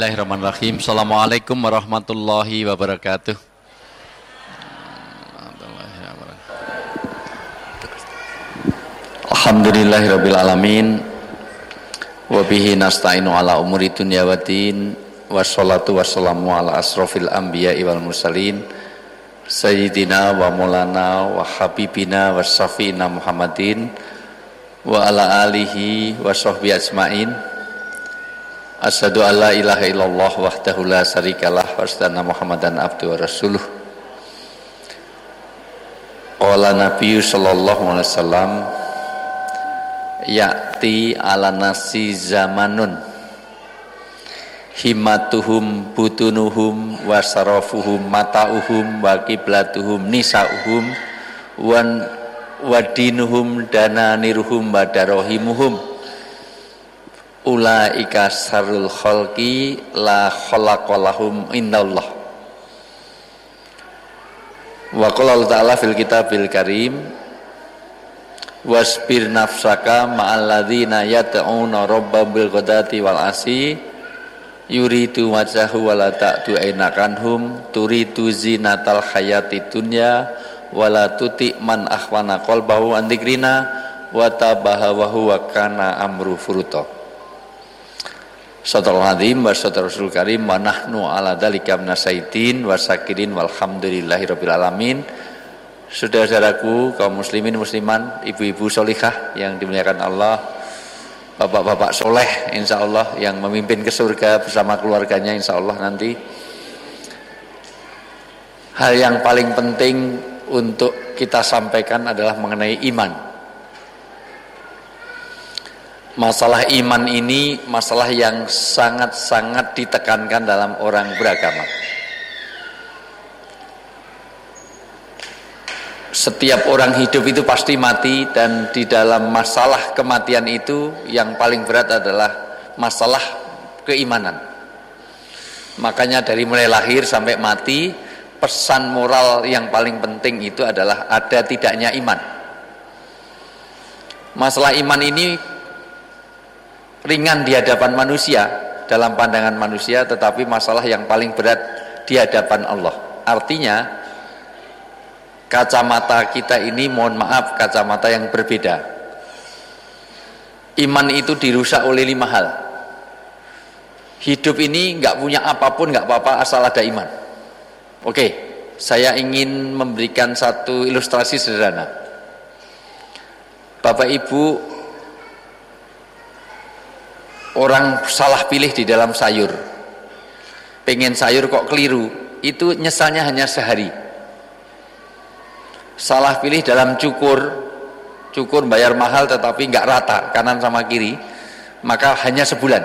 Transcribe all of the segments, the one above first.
Bismillahirrahmanirrahim. Assalamualaikum warahmatullahi wabarakatuh. Alhamdulillahirabbil alamin. Wa bihi nasta'inu ala umuri dunya waddin. Wassalatu wassalamu ala asrofil anbiya'i wal mursalin. Sayyidina wa maulana wa habibina wa syafi'ina Muhammadin wa ala alihi wa sahbihi ajmain. Asyhadu an la ilaha illallah wahdahu la syarikalah wa asyhadu anna Muhammadan abduhu wa rasuluh. Qala Nabi sallallahu alaihi wasallam, ya'ti ala nasi zamanun himmatuhum butunuhum wa sarafuhum mata'uhum wa qiblatuhum nisa'uhum wa dinuhum dananiruhum wa darohimuhum ulaika sarul khalqi la khalaqalahum indallah. Wa qala ta'ala fil kitabil karim, wasbir nafsaka ma'alladzina yad'una rabbahum bil ghadati wal asi yuridu wajhahu wa la ta'du ainakanhum turidu zinatal hayati dunya wa la tuti man akhwana qalbahu an dzikrina wa tabaha wa huwa kana amru furuta. Saudara Nadim wa saudara Rasul Karim wa nahnu ala dzalika minasyaitin wa syakirin walhamdulillahirabbil alamin. Saudara-saudaraku kaum muslimin musliman, ibu-ibu sholihah yang dimuliakan Allah, bapak-bapak soleh insyaallah yang memimpin ke surga bersama keluarganya insyaallah nanti. Hal yang paling penting untuk kita sampaikan adalah mengenai iman. Masalah iman ini masalah yang sangat-sangat ditekankan dalam orang beragama. Setiap orang hidup itu pasti mati, dan di dalam masalah kematian itu yang paling berat adalah masalah keimanan. Makanya dari mulai lahir sampai mati, pesan moral yang paling penting itu adalah ada tidaknya iman. Masalah iman ini ringan di hadapan manusia, dalam pandangan manusia, tetapi masalah yang paling berat di hadapan Allah. Artinya kacamata kita ini, mohon maaf, kacamata yang berbeda. Iman itu dirusak oleh 5 hal. Hidup ini nggak punya apapun nggak apa-apa asal ada iman. Oke, saya ingin memberikan satu ilustrasi sederhana. Bapak Ibu, orang salah pilih di dalam sayur, pengen sayur kok keliru, itu nyesalnya hanya sehari. Salah pilih dalam cukur bayar mahal tetapi nggak rata kanan sama kiri, maka hanya sebulan.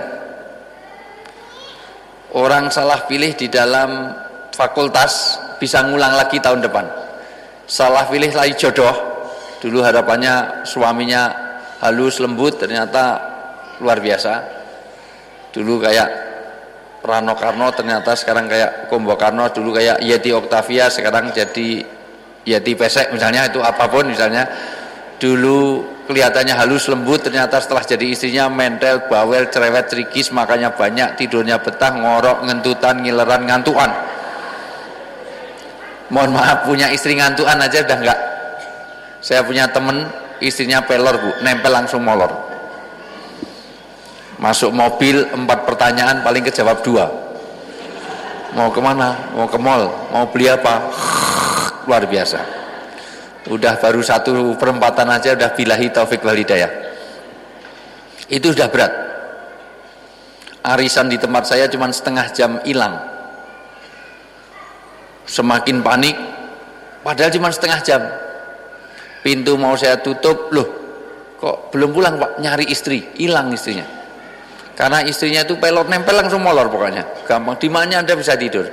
Orang salah pilih di dalam fakultas bisa ngulang lagi tahun depan. Salah pilih lagi jodoh, dulu harapannya suaminya halus lembut, ternyata luar biasa. Dulu kayak Rano Karno, ternyata sekarang kayak Kombo Karno. Dulu kayak Yeti Octavia, sekarang jadi Yeti Pesek misalnya, itu apapun misalnya. Dulu kelihatannya halus lembut, ternyata setelah jadi istrinya mentel, bawel, cerewet, trikis, makanya banyak, tidurnya betah, ngorok, ngentutan, ngileran, ngantuan. Mohon maaf, punya istri ngantuan aja udah enggak. Saya punya temen istrinya pelor bu, nempel langsung molor. Masuk mobil 4 pertanyaan paling kejawab 2. Mau kemana? Mau ke mall? Mau beli apa? Luar biasa. Udah baru 1 perempatan aja udah billahi taufik wal hidayah. Itu sudah berat. Arisan di tempat saya cuma setengah jam hilang. Semakin panik, padahal cuma setengah jam. Pintu mau saya tutup, loh kok belum pulang pak? Nyari istri, hilang istrinya. Karena istrinya itu pelor, nempel langsung molor pokoknya. Gampang, di mana Anda bisa tidur.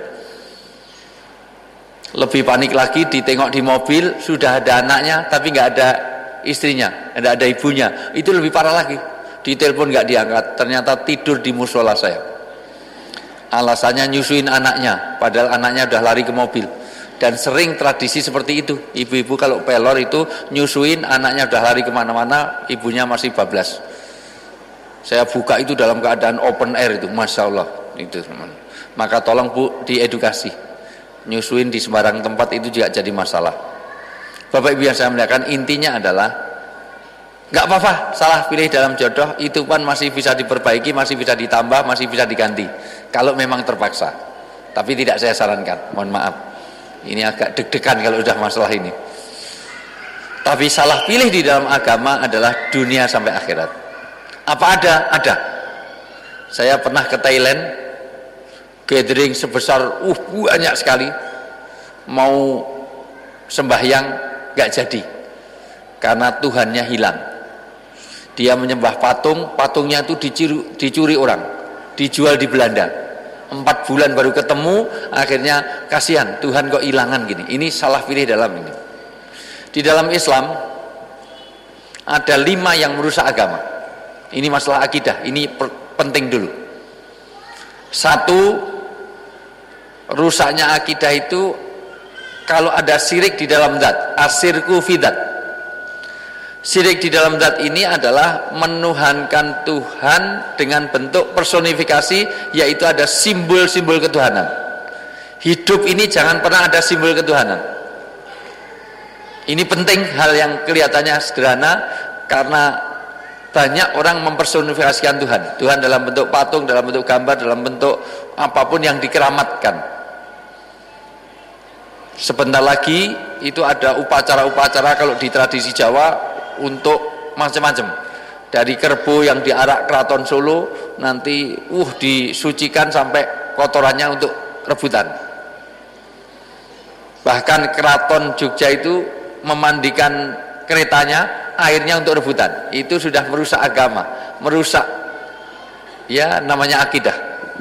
Lebih panik lagi, ditengok di mobil, sudah ada anaknya, tapi nggak ada istrinya, nggak ada ibunya. Itu lebih parah lagi. Ditelepon nggak diangkat, ternyata tidur di musola saya. Alasannya nyusuin anaknya, padahal anaknya udah lari ke mobil. Dan sering tradisi seperti itu. Ibu-ibu kalau pelor itu nyusuin, anaknya udah lari kemana-mana, ibunya masih bablas. Saya buka itu dalam keadaan open air itu, Masya Allah. itu teman. Maka tolong Bu diedukasi. Nyusuin di sembarang tempat itu juga jadi masalah. Bapak Ibu yang saya muliakan, intinya adalah nggak apa-apa salah pilih dalam jodoh, itu kan masih bisa diperbaiki, masih bisa ditambah, masih bisa diganti kalau memang terpaksa. Tapi tidak saya sarankan, mohon maaf. Ini agak deg-degan kalau udah masalah ini. Tapi salah pilih di dalam agama adalah dunia sampai akhirat. Apa ada? Ada. Saya pernah ke Thailand, gathering sebesar banyak sekali, mau sembahyang gak jadi karena Tuhannya hilang. Dia menyembah patung, patungnya itu dicuri orang, dijual di Belanda. 4 bulan baru ketemu, akhirnya kasihan Tuhan kok hilangan gini. Ini salah pilih dalam ini. Di dalam Islam ada 5 yang merusak agama. Ini masalah akidah, ini penting dulu. 1, rusaknya akidah itu kalau ada syirik di dalam zat, asyirku fidat. Syirik di dalam zat ini adalah menuhankan Tuhan dengan bentuk personifikasi, yaitu ada simbol-simbol ketuhanan. Hidup ini jangan pernah ada simbol ketuhanan. Ini penting, hal yang kelihatannya sederhana, karena banyak orang mempersonifikasikan Tuhan. Tuhan dalam bentuk patung, dalam bentuk gambar, dalam bentuk apapun yang dikeramatkan. Sebentar lagi itu ada upacara-upacara kalau di tradisi Jawa untuk macam-macam. Dari kerbau yang diarak Keraton Solo nanti disucikan sampai kotorannya untuk rebutan. Bahkan Keraton Jogja itu memandikan keretanya, airnya untuk rebutan. Itu sudah merusak agama, merusak ya namanya akidah.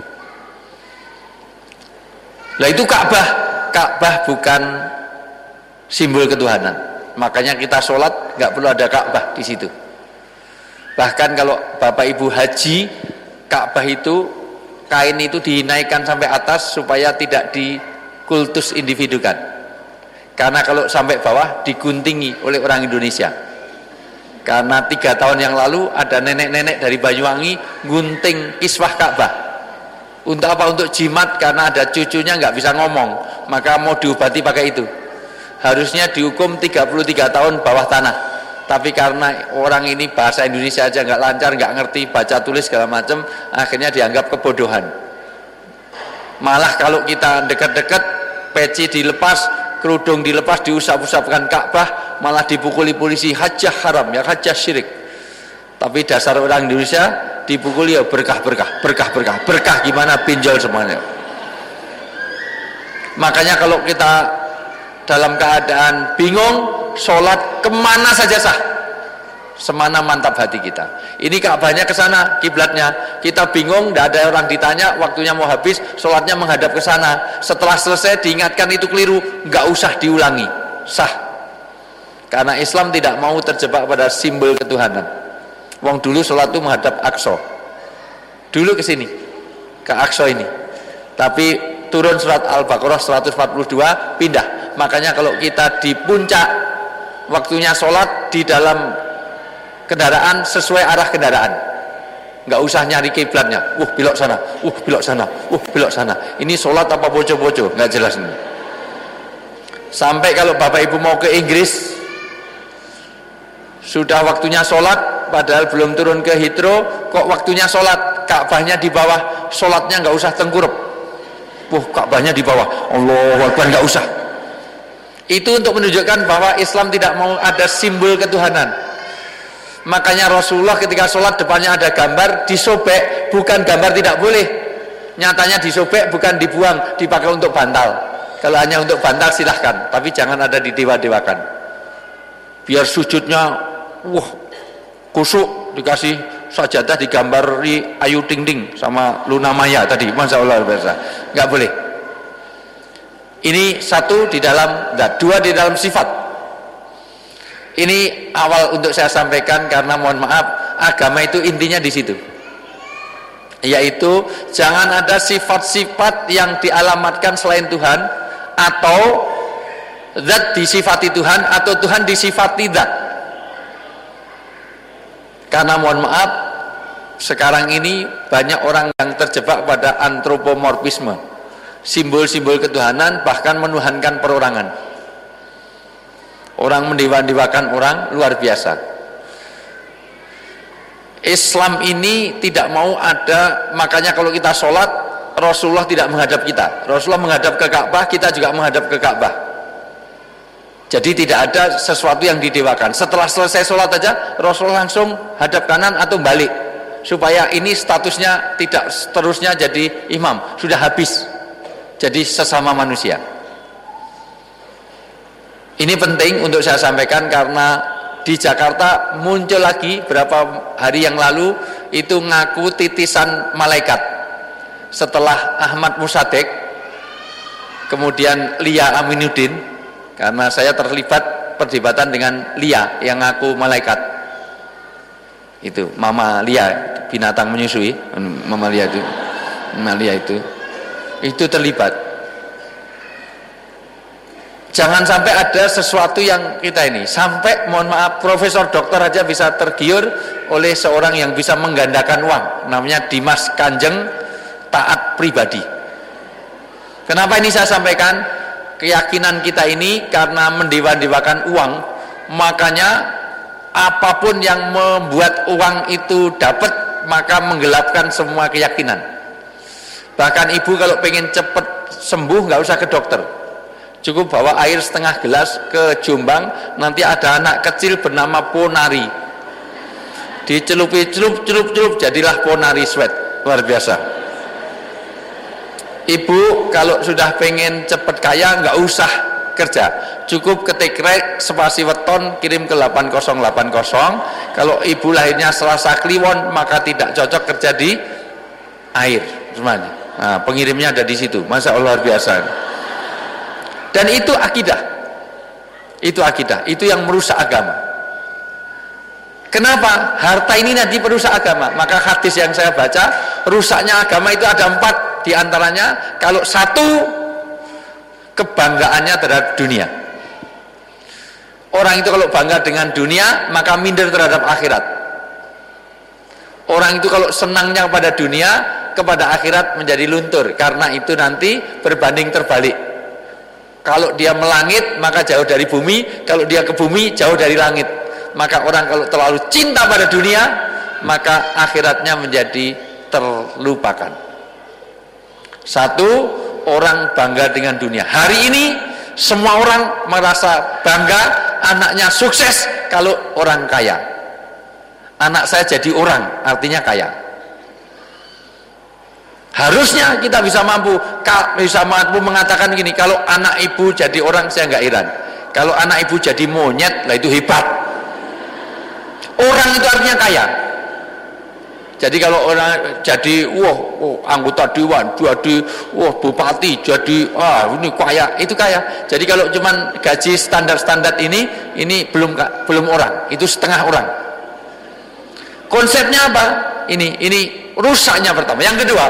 Lah itu Ka'bah bukan simbol ketuhanan. Makanya kita sholat nggak perlu ada Ka'bah di situ. Bahkan kalau Bapak Ibu haji, Ka'bah itu kain itu dinaikkan sampai atas supaya tidak dikultus individukan. Karena kalau sampai bawah diguntingi oleh orang Indonesia. Karena 3 tahun yang lalu ada nenek-nenek dari Banyuwangi gunting kiswah Ka'bah. Untuk apa? Untuk jimat, karena ada cucunya nggak bisa ngomong, maka mau diobati pakai itu. Harusnya dihukum 33 tahun bawah tanah, tapi karena orang ini bahasa Indonesia aja nggak lancar, nggak ngerti baca tulis segala macam, akhirnya dianggap kebodohan. Malah kalau kita dekat-dekat, peci dilepas, kerudung dilepas, diusap-usapkan Ka'bah, malah dipukuli polisi, hajjah haram ya, hajjah syirik. Tapi dasar orang Indonesia dipukuli ya berkah gimana, pinjol semuanya. Makanya kalau kita dalam keadaan bingung, sholat kemana saja sah, semana mantap hati kita. Ini Ka'bahnya ke sana, kiblatnya, kita bingung, tidak ada orang ditanya, waktunya mau habis, sholatnya menghadap ke sana. Setelah selesai diingatkan itu keliru, nggak usah diulangi, sah. Karena Islam tidak mau terjebak pada simbol ketuhanan. Wong dulu sholat itu menghadap Aqsa, dulu ke sini, ke Aqsa ini. Tapi turun surat Al-Baqarah 142 pindah. Makanya kalau kita di puncak waktunya sholat di dalam kendaraan sesuai arah kendaraan, nggak usah nyari kiblatnya, belok sana, belok sana, belok sana. Ini sholat apa bojo-bojo, nggak jelas ini. Sampai kalau Bapak Ibu mau ke Inggris, sudah waktunya sholat, padahal belum turun ke Heathrow, kok waktunya sholat, Ka'bahnya di bawah, sholatnya nggak usah tengkurap. Ka'bahnya di bawah, Allahu Akbar, nggak usah. Itu untuk menunjukkan bahwa Islam tidak mau ada simbol ketuhanan. Makanya Rasulullah ketika sholat depannya ada gambar, disobek, bukan gambar tidak boleh. Nyatanya disobek bukan dibuang, dipakai untuk bantal. Kalau hanya untuk bantal silahkan, tapi jangan ada didewa-dewakan. Biar sujudnya kusuk, dikasih sajadah digambari Ayu Ting Ting sama Luna Maya tadi, Masya Allah, nggak boleh. Ini 1 di dalam, 2 di dalam sifat. Ini awal untuk saya sampaikan, karena mohon maaf, agama itu intinya di situ, yaitu jangan ada sifat-sifat yang dialamatkan selain Tuhan, atau zat disifati Tuhan, atau Tuhan disifati zat. Karena mohon maaf, sekarang ini banyak orang yang terjebak pada antropomorfisme, simbol-simbol ketuhanan, bahkan menuhankan perorangan. Orang mendewa-dewakan orang luar biasa. Islam ini tidak mau ada, makanya kalau kita sholat, Rasulullah tidak menghadap kita. Rasulullah menghadap ke Ka'bah, kita juga menghadap ke Ka'bah. Jadi tidak ada sesuatu yang didewakan. Setelah selesai sholat aja, Rasulullah langsung hadap kanan atau balik, supaya ini statusnya tidak seterusnya jadi imam, sudah habis jadi sesama manusia. Ini penting untuk saya sampaikan, karena di Jakarta muncul lagi berapa hari yang lalu itu ngaku titisan malaikat. Setelah Ahmad Musaddiq, kemudian Lia Aminuddin, karena saya terlibat perdebatan dengan Lia yang ngaku malaikat. Itu Mama Lia, binatang menyusui, Mama Lia itu terlibat. Jangan sampai ada sesuatu yang kita ini, sampai mohon maaf profesor doktor aja bisa tergiur oleh seorang yang bisa menggandakan uang, namanya Dimas Kanjeng, taat pribadi. Kenapa ini saya sampaikan? Keyakinan kita ini karena mendewa-dewakan uang, makanya apapun yang membuat uang itu dapat, maka menggelapkan semua keyakinan. Bahkan ibu kalau pengen cepat sembuh nggak usah ke dokter, cukup bawa air setengah gelas ke Jombang, nanti ada anak kecil bernama Ponari, dicelupi celup jadilah Ponari sweat, luar biasa. Ibu kalau sudah pengen cepet kaya nggak usah kerja, cukup ketik rek spasi weton kirim ke 8080. Kalau ibu lahirnya Selasa Kliwon, maka tidak cocok kerja di air semuanya. Nah, pengirimnya ada di situ, Masya Allah, luar biasa. Dan itu akidah, itu yang merusak agama. Kenapa? Harta ini nanti merusak agama. Maka hadis yang saya baca, rusaknya agama itu ada 4. Di antaranya, kalau satu, kebanggaannya terhadap dunia. Orang itu kalau bangga dengan dunia, maka minder terhadap akhirat. Orang itu kalau senangnya kepada dunia, kepada akhirat menjadi luntur. Karena itu nanti berbanding terbalik. Kalau dia melangit, maka jauh dari bumi. Kalau dia ke bumi, jauh dari langit. Maka orang kalau terlalu cinta pada dunia, maka akhiratnya menjadi terlupakan. Satu, orang bangga dengan dunia. Hari ini semua orang merasa bangga anaknya sukses kalau orang kaya. Anak saya jadi orang, artinya kaya. Harusnya kita bisa mampu mengatakan gini, kalau anak ibu jadi orang saya nggak heran. Kalau anak ibu jadi monyet, lah itu hebat. Orang itu artinya kaya. Jadi kalau orang jadi anggota dewan, jadi bupati, jadi ini kaya, itu kaya. Jadi kalau cuman gaji standar-standar ini belum orang, itu setengah orang. Konsepnya apa? Ini rusaknya pertama. Yang kedua,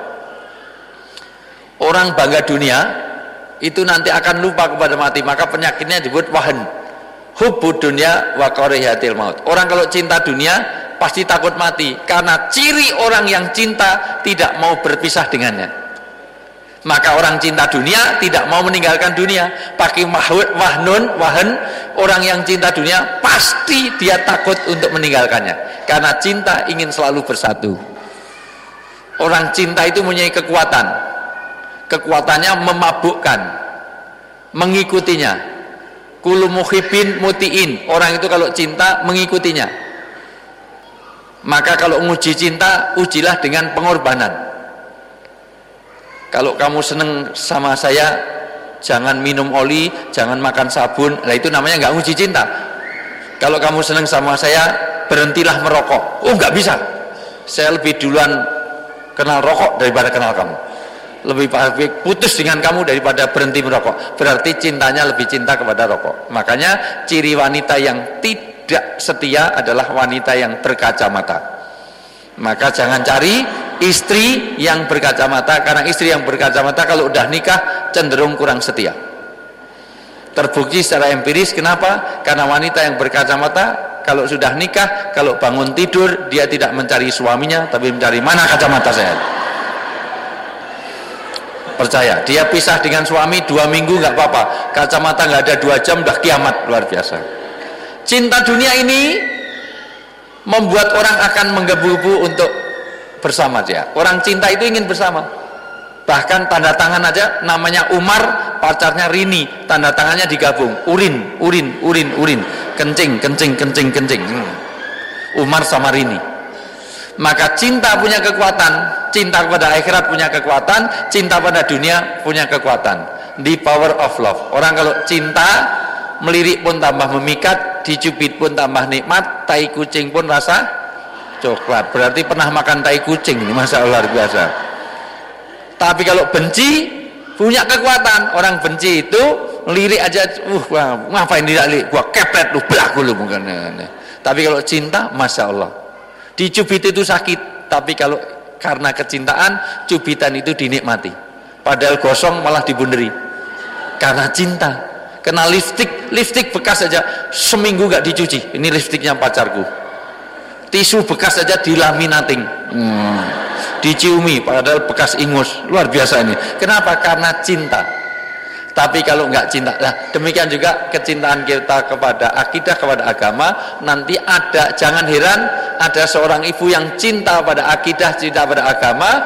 orang bangga dunia itu nanti akan lupa kepada mati, maka penyakitnya disebut wahan. Hubbud dunya wa karahiyatil maut. Orang kalau cinta dunia pasti takut mati, karena ciri orang yang cinta tidak mau berpisah dengannya. Maka orang cinta dunia tidak mau meninggalkan dunia. Pakai wahan, orang yang cinta dunia pasti dia takut untuk meninggalkannya, karena cinta ingin selalu bersatu. Orang cinta itu mempunyai kekuatan. Kekuatannya memabukkan, mengikutinya. Kullu muhibbin mutiin. Orang itu kalau cinta mengikutinya. Maka kalau menguji cinta, ujilah dengan pengorbanan. Kalau kamu seneng sama saya, jangan minum oli, jangan makan sabun. Nah itu namanya nggak uji cinta. Kalau kamu seneng sama saya, berhentilah merokok. Oh nggak bisa. Saya lebih duluan kenal rokok daripada kenal kamu. Lebih baik putus dengan kamu daripada berhenti merokok. Berarti cintanya lebih cinta kepada rokok. Makanya ciri wanita yang tidak setia adalah wanita yang berkacamata. Maka jangan cari istri yang berkacamata, karena istri yang berkacamata kalau udah nikah cenderung kurang setia. Terbukti secara empiris. Kenapa? Karena wanita yang berkacamata Kalau sudah nikah, kalau bangun tidur dia tidak mencari suaminya, tapi mencari mana kacamata saya. Percaya, dia pisah dengan suami 2 minggu nggak apa-apa, kacamata nggak ada 2 jam udah kiamat. Luar biasa. Cinta dunia ini membuat orang akan menggebu-gebu untuk bersama dia. Orang cinta itu ingin bersama. Bahkan tanda tangan aja, namanya Umar, pacarnya Rini, tanda tangannya digabung, urin, urin, urin, urin, kencing, kencing, kencing, kencing. Umar sama Rini. Maka cinta punya kekuatan, cinta kepada akhirat punya kekuatan, cinta pada dunia punya kekuatan. The power of love. Orang kalau cinta, melirik pun tambah memikat, dicubit pun tambah nikmat, tai kucing pun rasa coklat. Berarti pernah makan tai kucing ini, Masya Allah, luar biasa. Tapi kalau benci punya kekuatan. Orang benci itu lirik aja, ngapain dilirik, gua kepret lu, belaku lu bukan. Tapi kalau cinta, Masya Allah, dicubit itu sakit, tapi kalau karena kecintaan, cubitan itu dinikmati. Padahal gosong malah dibunderi. Karena cinta. Kena lipstik bekas aja seminggu gak dicuci. Ini lipstiknya pacarku. Tisu bekas aja dilaminating. Diciumi padahal bekas ingus. Luar biasa ini. Kenapa? Karena cinta. Tapi kalau nggak cinta, nah demikian juga kecintaan kita kepada akidah, kepada agama. Nanti ada, jangan heran, ada seorang ibu yang cinta pada akidah, cinta pada agama,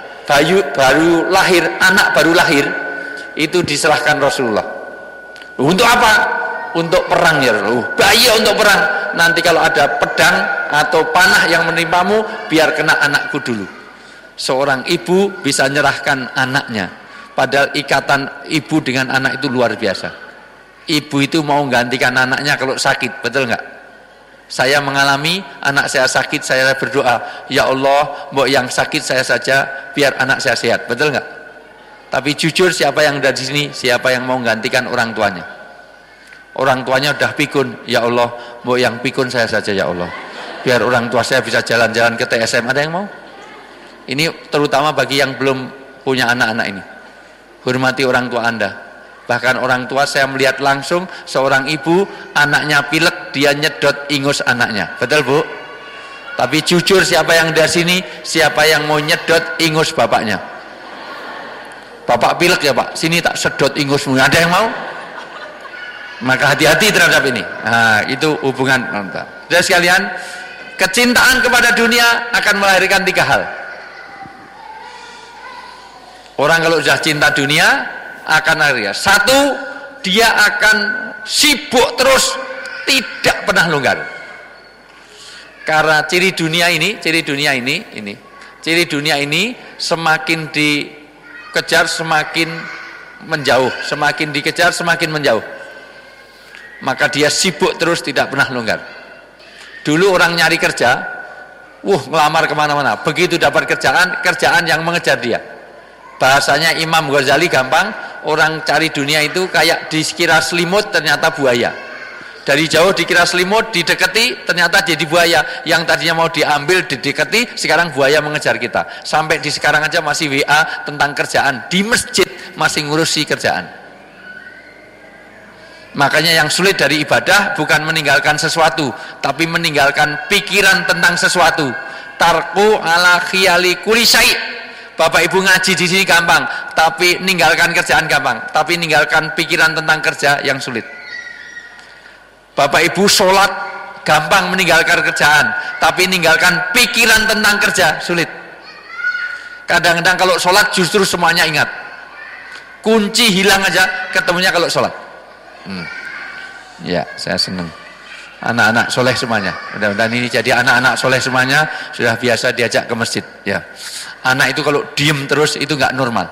baru lahir, anak baru lahir, itu diserahkan Rasulullah. Untuk apa? Untuk perang ya Rasulullah. Bayi untuk perang. Nanti kalau ada pedang atau panah yang menimpamu, biar kena anakku dulu. Seorang ibu bisa nyerahkan anaknya. Padahal ikatan ibu dengan anak itu luar biasa. Ibu itu mau gantikan anaknya kalau sakit, betul nggak? Saya mengalami anak saya sakit, saya berdoa, ya Allah, mbok yang sakit saya saja, biar anak saya sehat, betul nggak? Tapi jujur, siapa yang ada di sini, siapa yang mau gantikan orang tuanya? Orang tuanya udah pikun, ya Allah, mbok yang pikun saya saja ya Allah, biar orang tua saya bisa jalan-jalan ke TSM. Ada yang mau? Ini terutama bagi yang belum punya anak-anak ini. Hormati orang tua Anda. Bahkan orang tua, saya melihat langsung seorang ibu, anaknya pilek, dia nyedot ingus anaknya. Betul Bu? Tapi jujur, siapa yang dari sini, siapa yang mau nyedot ingus bapaknya? Bapak pilek ya Pak, sini tak sedot ingusmu. Ada yang mau? Maka hati-hati terhadap ini. Nah, itu hubungan. Jadi sekalian, kecintaan kepada dunia akan melahirkan 3 hal. Orang kalau sudah cinta dunia akan lari. 1, dia akan sibuk terus, tidak pernah longgar. Karena ciri dunia ini semakin dikejar semakin menjauh, semakin dikejar semakin menjauh. Maka dia sibuk terus, tidak pernah longgar. Dulu orang nyari kerja, ngelamar kemana-mana. Begitu dapat kerjaan yang mengejar dia. Bahasanya Imam Ghazali gampang, orang cari dunia itu kayak dikira selimut, ternyata buaya. Dari jauh dikira selimut, didekati, ternyata jadi buaya. Yang tadinya mau diambil, didekati, sekarang buaya mengejar kita. Sampai di sekarang aja masih WA tentang kerjaan. Di masjid masih ngurusi kerjaan. Makanya yang sulit dari ibadah bukan meninggalkan sesuatu, tapi meninggalkan pikiran tentang sesuatu. Tarku ala khiyali kulli syai'. Bapak Ibu ngaji di sini gampang, tapi ninggalkan kerjaan gampang, tapi ninggalkan pikiran tentang kerja yang sulit. Bapak Ibu sholat gampang meninggalkan kerjaan, tapi ninggalkan pikiran tentang kerja sulit. Kadang-kadang kalau sholat justru semuanya ingat. Kunci hilang aja ketemunya kalau sholat. Ya, saya senang. Anak-anak soleh semuanya. Mudah-mudahan ini jadi anak-anak soleh semuanya, sudah biasa diajak ke masjid. Ya. Anak itu kalau diem terus itu nggak normal.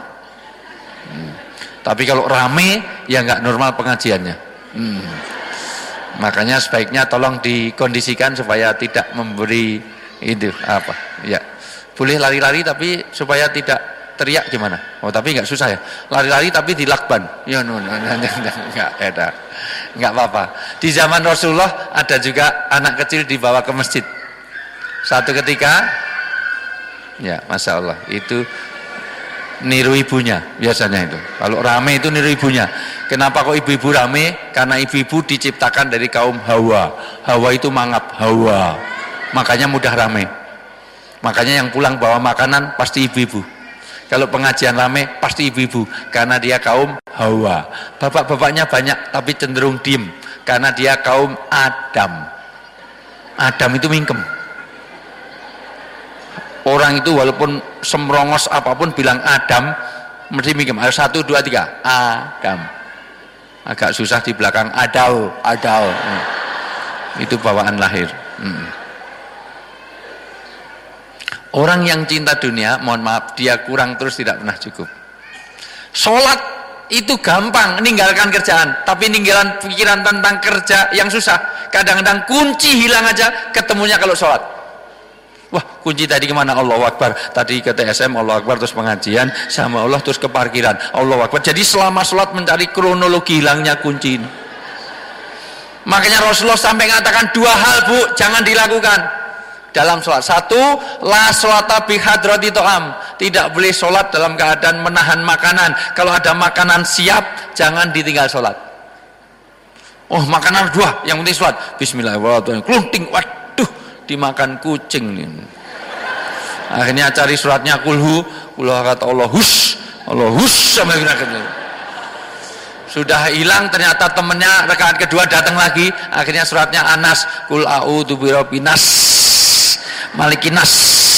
Tapi kalau rame ya nggak normal pengajiannya. Makanya sebaiknya tolong dikondisikan supaya tidak memberi itu apa. Ya, boleh lari-lari tapi supaya tidak teriak gimana? Oh tapi nggak susah ya. Lari-lari tapi dilakban. Ya nggak apa-apa. Di zaman Rasulullah ada juga anak kecil dibawa ke masjid. Satu ketika. Ya, Masya Allah, itu Niru ibunya biasanya itu. Kalau rame itu niru ibunya. Kenapa kok ibu-ibu rame? Karena ibu-ibu diciptakan dari kaum Hawa. Hawa itu mangap, Hawa. Makanya mudah rame. Makanya yang pulang bawa makanan pasti ibu-ibu. Kalau pengajian rame pasti ibu-ibu, karena dia kaum Hawa. Bapak-bapaknya banyak tapi cenderung diem, karena dia kaum Adam. Adam itu mingkem. Orang itu walaupun semrongos apapun bilang Adam mesti mingkem. Ayo 1, 2, 3 Adam. Agak susah di belakang Adau. Itu bawaan lahir. Orang yang cinta dunia, mohon maaf, dia kurang terus tidak pernah cukup. Sholat itu gampang, meninggalkan kerjaan, tapi meninggalkan pikiran tentang kerja yang susah. Kadang-kadang kunci hilang aja ketemunya kalau sholat. Wah, kunci tadi kemana? Allahu Akbar. Tadi ke TSM, Allahu Akbar, terus pengajian sama Allah, terus ke parkiran, Allahu Akbar. Jadi selama sholat mencari kronologi hilangnya kunci ini. Makanya Rasulullah sampai mengatakan 2 hal, Bu, jangan dilakukan dalam sholat. 1, la sholata bi hadrati to'am. Tidak boleh sholat dalam keadaan menahan makanan. Kalau ada makanan siap, jangan ditinggal sholat. Oh, makanan 2, yang penting sholat. Bismillahirrahmanirrahim. Klunting, waduh, dimakan kucing nih. Akhirnya cari suratnya kulhu, kata Allah hus sampai berakhirnya. Sudah hilang, ternyata temennya rakaat kedua datang lagi. Akhirnya suratnya Anas, kul a'udzu birabbinas malikinas.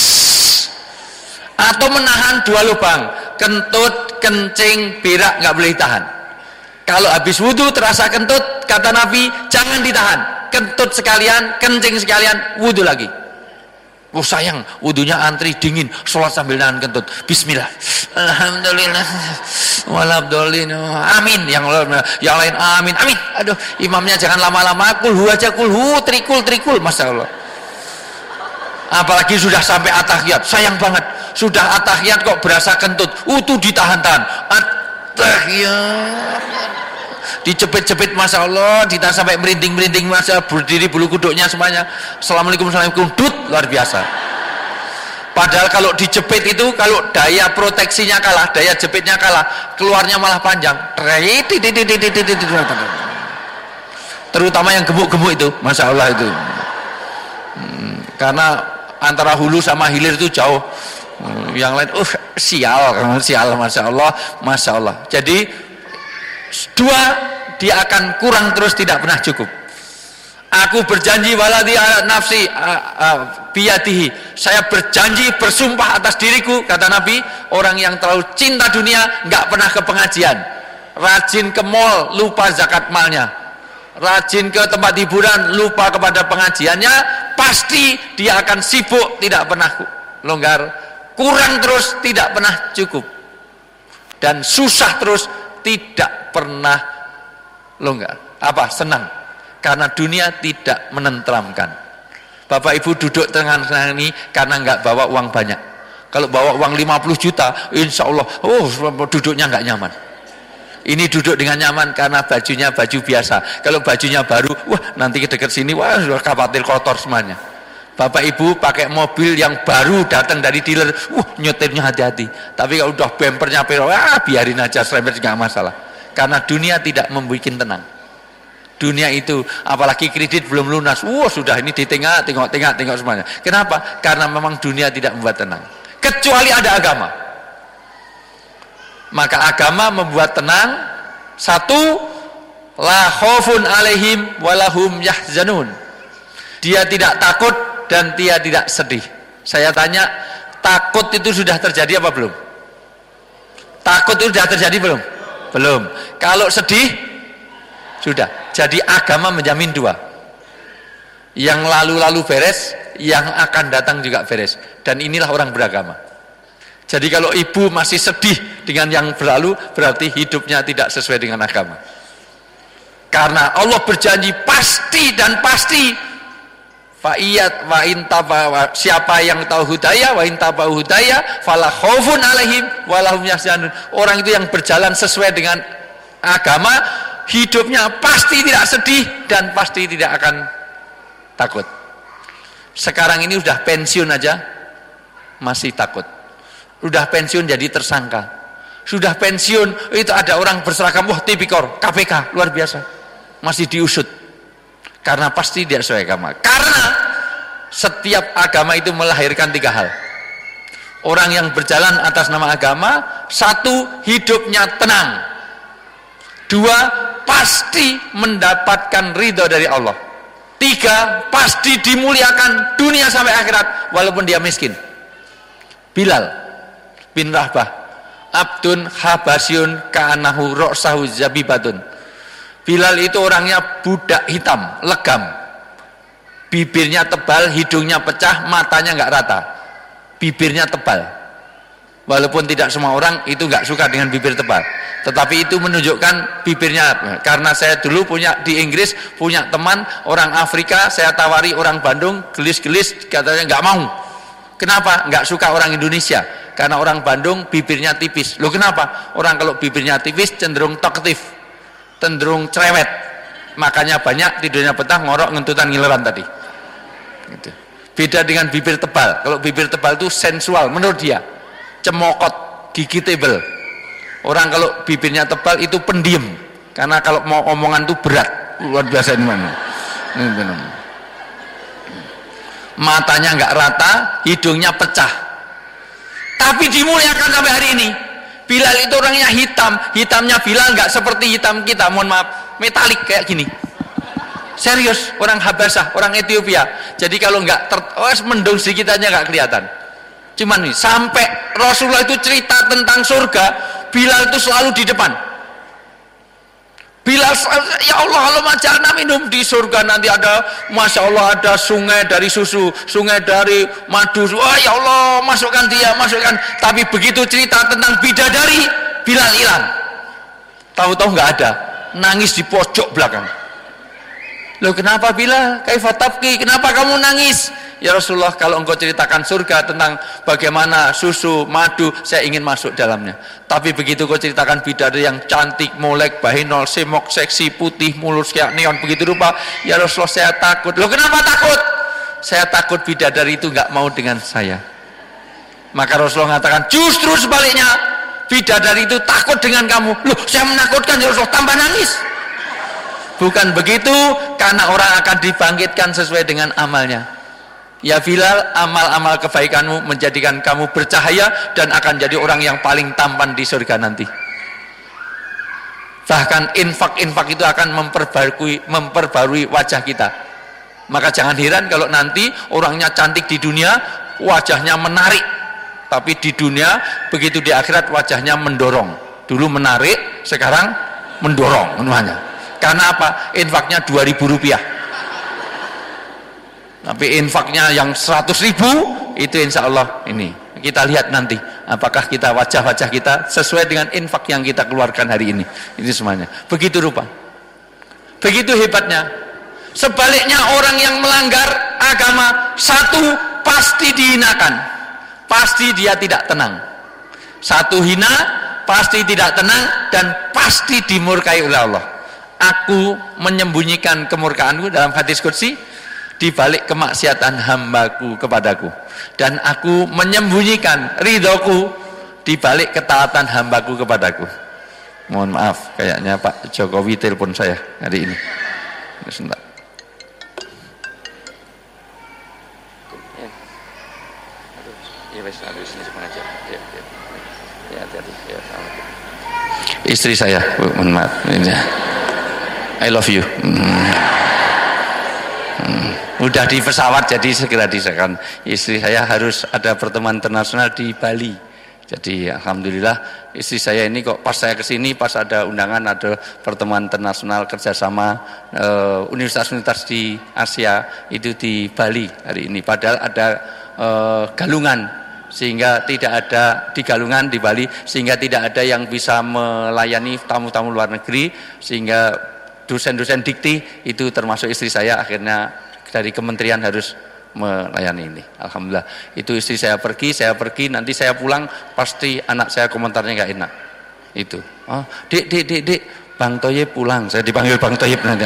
Atau menahan 2 lubang, kentut, kencing, berak nggak boleh ditahan. Kalau habis wudhu terasa kentut, kata Nabi jangan ditahan. Kentut sekalian, kencing sekalian, wudhu lagi. Oh sayang, wudhunya antri dingin, sholat sambil nahan kentut. Bismillah, alhamdulillah, walabdolin, amin. Yang lain amin, amin. Aduh, imamnya jangan lama-lama, kulhu aja, kulhu, trikul, masya Allah. Apalagi sudah sampai atahiyat, sayang banget. Sudah atahiyat kok berasa kentut, itu ditahan-tahan. Atahiyat, dicepit-cepit, masya Allah, ditahan sampai merinding-merinding, masya Allah, berdiri bulu kuduknya semuanya. Assalamualaikum, dut, luar biasa. Padahal kalau dijepit itu, kalau daya proteksinya kalah, daya jepitnya kalah, keluarnya malah panjang. Terutama yang gemuk-gemuk itu, masya Allah itu. Karena antara hulu sama hilir itu jauh. Yang lain, sial, masya Allah. Jadi 2, dia akan kurang terus, tidak pernah cukup. Aku berjanji waladhi nafsi biyadihi, saya berjanji, bersumpah atas diriku, kata Nabi, orang yang terlalu cinta dunia nggak pernah ke pengajian, rajin ke mall, lupa zakat malnya, rajin ke tempat hiburan, lupa kepada pengajiannya, pasti dia akan sibuk, tidak pernah longgar, kurang terus, tidak pernah cukup, dan susah terus, tidak pernah longgar. Apa? Senang, karena dunia tidak menenteramkan. Bapak ibu duduk tengah-tengah ini karena nggak bawa uang banyak. Kalau bawa uang 50 juta, insya Allah, duduknya nggak nyaman. Ini duduk dengan nyaman karena bajunya baju biasa. Kalau bajunya baru, nanti ke dekat sini, sudah khawatir kotor semuanya. Bapak ibu pakai mobil yang baru datang dari dealer, nyetirnya hati-hati. Tapi kalau udah bempernya biarin aja, serempet nggak masalah. Karena dunia tidak membuat tenang. Dunia itu, apalagi kredit belum lunas, sudah ini ditengok semuanya. Kenapa? Karena memang dunia tidak membuat tenang. Kecuali ada agama. Maka agama membuat tenang. 1, la khaufun alaihim walahum yahzanun. Dia tidak takut dan dia tidak sedih. Saya tanya, takut itu sudah terjadi apa belum? Takut itu sudah terjadi belum? Belum. Kalau sedih, sudah. Jadi agama menjamin 2. Yang lalu-lalu beres, yang akan datang juga beres. Dan inilah orang beragama. Jadi kalau ibu masih sedih dengan yang berlalu, berarti hidupnya tidak sesuai dengan agama. Karena Allah berjanji pasti dan pasti, fa'iyat wa intaba, siapa yang tahu hudaya wa intaba hudaya fala khaufun alaihim walahum yahzanun. Orang itu yang berjalan sesuai dengan agama, hidupnya pasti tidak sedih dan pasti tidak akan takut. Sekarang ini sudah pensiun aja masih takut. Sudah pensiun jadi tersangka. Sudah pensiun itu ada orang berseragam, wah tipikor, KPK, luar biasa. Masih diusut. Karena pasti dia sesuai agama. Karena setiap agama itu melahirkan 3 hal. Orang yang berjalan atas nama agama, 1, hidupnya tenang. 2, pasti mendapatkan ridho dari Allah. 3, pasti dimuliakan dunia sampai akhirat walaupun dia miskin. Bilal bin Rabah, abdun habasyun ka'anahu ra'sahu zabibatun. Bilal itu orangnya budak hitam, legam. Bibirnya tebal, hidungnya pecah, matanya enggak rata. Bibirnya tebal. Walaupun tidak semua orang itu enggak suka dengan bibir tebal. Tetapi itu menunjukkan bibirnya. Karena saya dulu punya di Inggris, punya teman orang Afrika, saya tawari orang Bandung, gelis-gelis, katanya enggak mau. Kenapa? Enggak suka orang Indonesia. Karena orang Bandung bibirnya tipis. Loh kenapa? Orang kalau bibirnya tipis cenderung talkative, cenderung cerewet. Makanya banyak tidurnya betah, ngorok, ngentutan, ngileran tadi. Gitu. Beda dengan bibir tebal. Kalau bibir tebal itu sensual menurut dia. Cemokot, gigi tebel. Orang kalau bibirnya tebal itu pendiam. Karena kalau mau omongan itu berat. Luar biasa ini mana. Matanya enggak rata, hidungnya pecah. Tapi dimuliakan sampai hari ini. Bilal itu orangnya hitam. Hitamnya Bilal enggak seperti hitam kita, mohon maaf, metalik kayak gini. Serius, orang Habasah, orang Ethiopia. Jadi kalau enggak mendung sedikit aja enggak kelihatan. Cuman nih, sampai Rasulullah itu cerita tentang surga, Bilal itu selalu di depan. Bilal, ya Allah, kalau majalna minum di surga nanti ada, masya Allah, ada sungai dari susu, sungai dari madu. Wah ya Allah, masukkan dia, masukkan. Tapi begitu cerita tentang bidadari, Bilal hilang. Tahu-tahu nggak ada, nangis di pojok belakang. Loh kenapa Bilal? Kaifa tabki? Kenapa kamu nangis? Ya Rasulullah, kalau engkau ceritakan surga tentang bagaimana susu, madu, saya ingin masuk dalamnya. Tapi begitu kau ceritakan bidadari yang cantik, molek, bahinol, semok, seksi, putih, mulus kayak neon, begitu rupa, ya Rasulullah saya takut. Loh kenapa takut? Saya takut bidadari itu nggak mau dengan saya. Maka Rasulullah mengatakan, justru sebaliknya, bidadari itu takut dengan kamu. Loh saya menakutkan ya Rasulullah, tambah nangis. Bukan begitu, karena orang akan dibangkitkan sesuai dengan amalnya. Ya Bilal, amal-amal kebaikanmu menjadikan kamu bercahaya dan akan jadi orang yang paling tampan di surga nanti. Bahkan infak-infak itu akan memperbarui wajah kita. Maka jangan heran kalau nanti orangnya cantik di dunia, wajahnya menarik. Tapi di dunia, begitu di akhirat wajahnya mendorong. Dulu menarik, sekarang mendorong. Karena apa? Infaknya 2.000 rupiah. Tapi infaknya yang 100.000 itu insya Allah ini kita lihat nanti apakah kita wajah-wajah kita sesuai dengan infak yang kita keluarkan hari ini. Itu semuanya begitu rupa, begitu hebatnya. Sebaliknya orang yang melanggar agama, 1 pasti dihinakan, pasti dia tidak tenang. 1 hina, pasti tidak tenang, dan pasti dimurkai oleh Allah. Aku menyembunyikan kemurkaanku dalam hadis qudsi di balik kemaksiatan hambaku kepadaku, dan aku menyembunyikan ridhoku di balik ketaatan hambaku kepadaku. Mohon maaf, kayaknya Pak Jokowi telepon saya hari ini. Sebentar. Istri saya, mohon maaf. I love you. Udah di pesawat, jadi segera diserahkan. Istri saya harus ada pertemuan internasional di Bali. Jadi alhamdulillah istri saya ini kok pas saya kesini, pas ada undangan, ada pertemuan internasional kerjasama universitas-universitas di Asia itu di Bali hari ini. Padahal ada galungan, sehingga tidak ada di galungan di Bali, sehingga tidak ada yang bisa melayani tamu-tamu luar negeri, sehingga dosen-dosen dikti itu termasuk istri saya akhirnya dari kementerian harus melayani ini. Alhamdulillah. Itu istri saya pergi, nanti saya pulang pasti anak saya komentarnya nggak enak. Itu. Oh, Dik, Bang Thoyib pulang. Saya dipanggil Bang Thoyib nanti.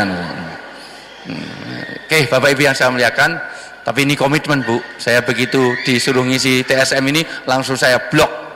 Oke, Bapak Ibu yang saya muliakan, tapi ini komitmen Bu. Saya begitu disuruh ngisi TSM ini langsung saya blok.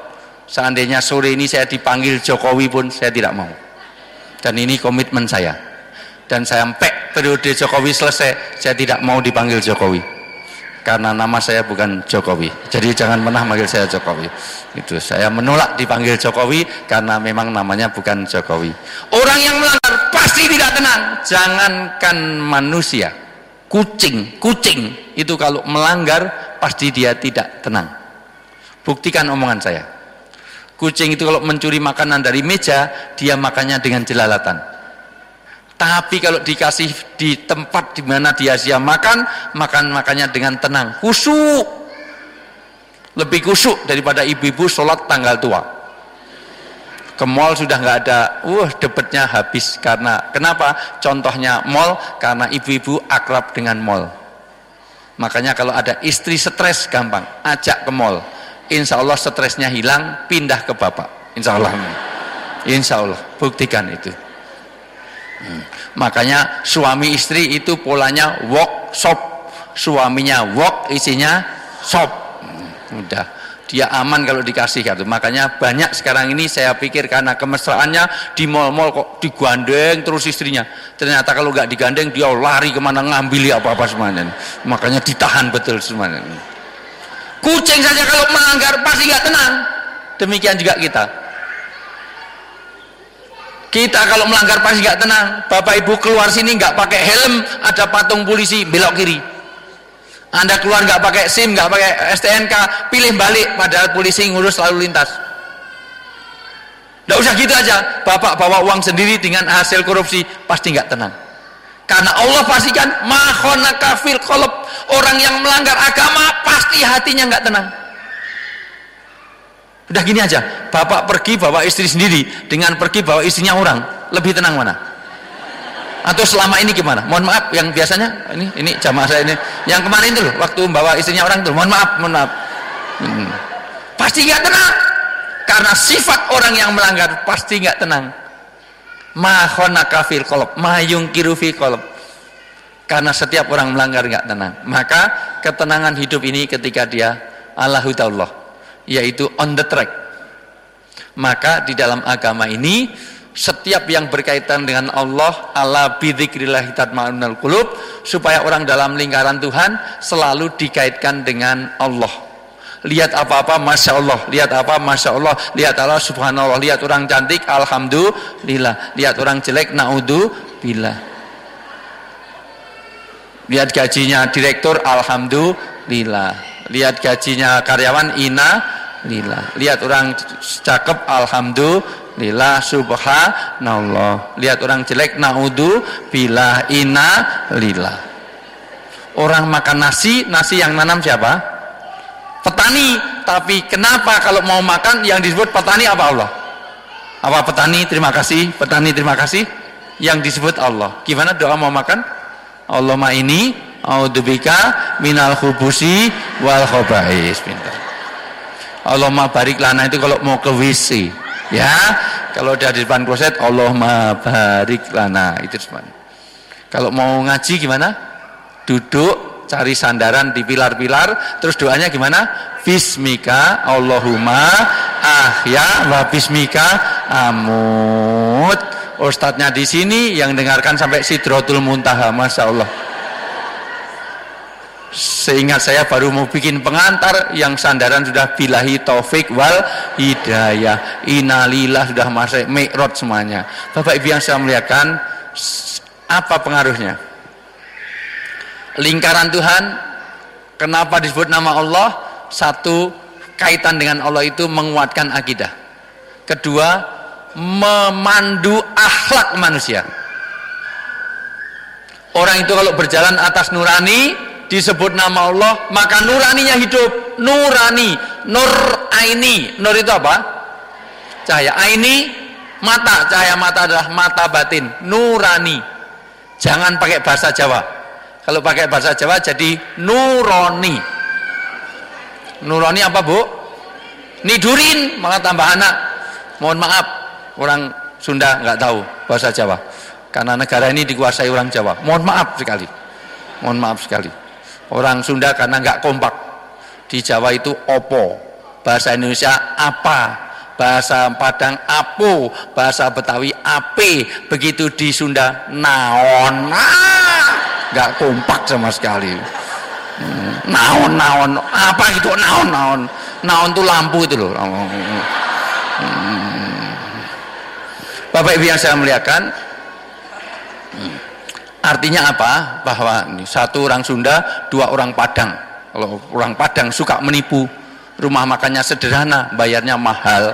Seandainya sore ini saya dipanggil Jokowi pun saya tidak mau. Dan ini komitmen saya. Dan sampai periode Jokowi selesai, saya tidak mau dipanggil Jokowi. Karena nama saya bukan Jokowi. Jadi jangan pernah manggil saya Jokowi. Itu saya menolak dipanggil Jokowi karena memang namanya bukan Jokowi. Orang yang melanggar pasti tidak tenang. Jangankan manusia, kucing itu kalau melanggar pasti dia tidak tenang. Buktikan omongan saya. Kucing itu kalau mencuri makanan dari meja, dia makannya dengan jelalatan. Tapi kalau dikasih di tempat di mana dia siap makannya dengan tenang, khusyuk. Lebih khusyuk daripada ibu-ibu sholat tanggal tua. Ke mall sudah nggak ada, debatnya habis. Karena kenapa? Contohnya mall, karena ibu-ibu akrab dengan mall. Makanya kalau ada istri stres gampang, ajak ke mall. Insya Allah stresnya hilang, pindah ke bapak. Insya Allah, insya Allah, buktikan itu. Makanya suami istri itu polanya walk shop. Suaminya walk, isinya shop. Udah, dia aman kalau dikasih kartu. Makanya banyak sekarang ini saya pikir karena kemesraannya di mall-mall kok digandeng terus istrinya. Ternyata kalau nggak digandeng dia lari kemana ngambil apa-apa semuanya. Makanya ditahan betul semuanya. Kucing saja kalau melanggar pasti nggak tenang. Demikian juga kita. Kita kalau melanggar pasti nggak tenang. Bapak ibu keluar sini nggak pakai helm, ada patung polisi belok kiri. Anda keluar nggak pakai SIM, nggak pakai STNK, pilih balik, padahal polisi ngurus lalu lintas. Nggak usah gitu aja. Bapak bawa uang sendiri dengan hasil korupsi, pasti nggak tenang. Karena Allah pastikan mahonaka fil qalb. Orang yang melanggar agama pasti hatinya nggak tenang. Udah gini aja, bapak pergi bawa istri sendiri dengan pergi bawa istrinya orang, lebih tenang mana? Atau selama ini gimana? Mohon maaf, yang biasanya ini jamaah saya ini, yang kemarin itu loh, waktu bawa istrinya orang tuh, mohon maaf. Pasti nggak tenang, karena sifat orang yang melanggar pasti nggak tenang. Mahonaka fil qalb, mayungkiru fil qalb. Karena setiap orang melanggar nggak tenang. Maka ketenangan hidup ini ketika dia Allahu ta'ala, yaitu on the track. Maka di dalam agama ini setiap yang berkaitan dengan Allah, ala bidzikrillah tatma'innul qulub, supaya orang dalam lingkaran Tuhan selalu dikaitkan dengan Allah. Lihat apa-apa Masya Allah, lihat apa Masya Allah, lihat Allah Subhanallah, lihat orang cantik Alhamdulillah, lihat orang jelek Na'udzubillah, lihat gajinya direktur Alhamdulillah, lihat gajinya karyawan Innalillah, lihat orang cakep Alhamdulillah Subhanallah, lihat orang jelek Na'udzubillah Innalillah. Orang makan nasi yang nanam siapa? Petani. Tapi kenapa kalau mau makan yang disebut petani apa Allah? Apa petani terima kasih, petani terima kasih, yang disebut Allah. Gimana doa mau makan? Allahumma ini a'udzubika minal khubusi wal khaba'is. Pintar. Allahumma barik lana itu kalau mau ke WC, ya. Kalau udah di depan kloset Allahumma barik lana itu semuanya. Kalau mau ngaji gimana? Duduk, cari sandaran di pilar-pilar, terus doanya gimana? Bismika Allahumma ahya wa bismika amut. Ustadznya di sini yang dengarkan sampai Sidratul Muntaha, Masya Allah. Seingat saya baru mau bikin pengantar yang sandaran sudah billahi taufik wal hidayah, innalillah, sudah masuk mi'raj semuanya. Bapak Ibu yang saya muliakan, apa pengaruhnya? Lingkaran Tuhan, kenapa disebut nama Allah? Satu, kaitan dengan Allah itu menguatkan akidah. Kedua, memandu akhlak manusia. Orang itu kalau berjalan atas nurani, disebut nama Allah, maka nuraninya hidup. Nurani, nur aini. Nur itu apa? Cahaya. Aini, mata. Cahaya mata adalah mata batin. Nurani. Jangan pakai bahasa Jawa. Kalau pakai bahasa Jawa jadi nuroni. Nurani apa, Bu? Nidurin, malah tambah anak. Mohon maaf, orang Sunda nggak tahu bahasa Jawa. Karena negara ini dikuasai orang Jawa. Mohon maaf sekali. Mohon maaf sekali. Orang Sunda karena nggak kompak. Di Jawa itu opo. Bahasa Indonesia apa. bahasa Padang apo, bahasa Betawi ape, begitu di Sunda naon. Nggak kompak sama sekali. Naon apa itu naon tuh lampu itu loh. Bapak Ibu yang saya muliakan, artinya apa? Bahwa ini satu orang Sunda, dua orang Padang. Kalau orang Padang suka menipu, rumah makannya sederhana, bayarnya mahal.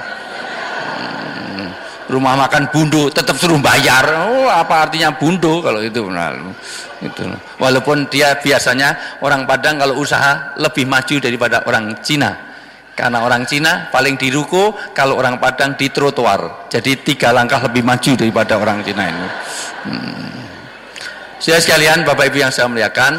Rumah makan bundo tetap suruh bayar. Oh, apa artinya bundo kalau itu? Nah, itu. Walaupun dia biasanya orang Padang kalau usaha lebih maju daripada orang Cina. Karena orang Cina paling di ruko, kalau orang Padang di trotoar. Jadi 3 langkah lebih maju daripada orang Cina ini. Saudara sekalian, Bapak Ibu yang saya muliakan,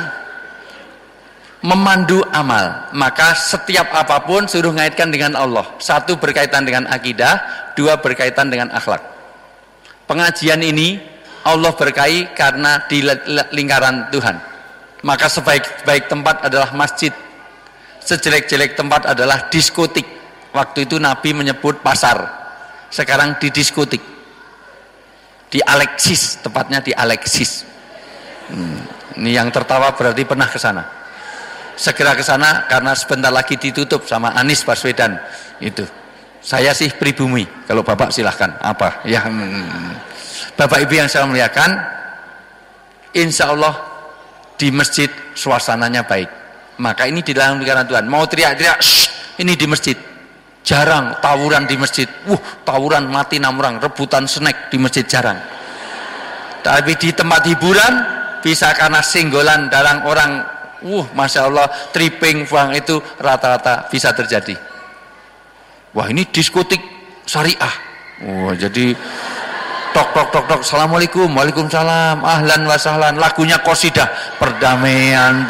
memandu amal, maka setiap apapun suruh ngaitkan dengan Allah. 1 berkaitan dengan akidah, 2 berkaitan dengan akhlak. Pengajian ini Allah berkahi karena di lingkaran Tuhan. Maka sebaik-baik tempat adalah masjid, sejelek-jelek tempat adalah diskotik. Waktu itu Nabi menyebut pasar, sekarang di diskotik, di Alexis, tepatnya di Alexis. Ini yang tertawa berarti pernah ke sana. Segera ke sana karena sebentar lagi ditutup sama Anies Baswedan itu. Saya sih pribumi, kalau Bapak silahkan apa ya. Bapak Ibu yang saya muliakan, insya Allah di masjid suasananya baik. Maka ini di dalam lingkaran Tuhan. Mau teriak-teriak, ini di masjid. Jarang tawuran di masjid. Tawuran mati 6 orang, rebutan snack di masjid jarang. Tapi di tempat hiburan bisa karena singgolan dalam orang. Masya Allah, tripping uang itu rata-rata bisa terjadi. Wah, ini diskotik syariah. Jadi tok, assalamualaikum, waalaikumsalam, ahlan wa sahlan, lagunya qasidah, perdamaian,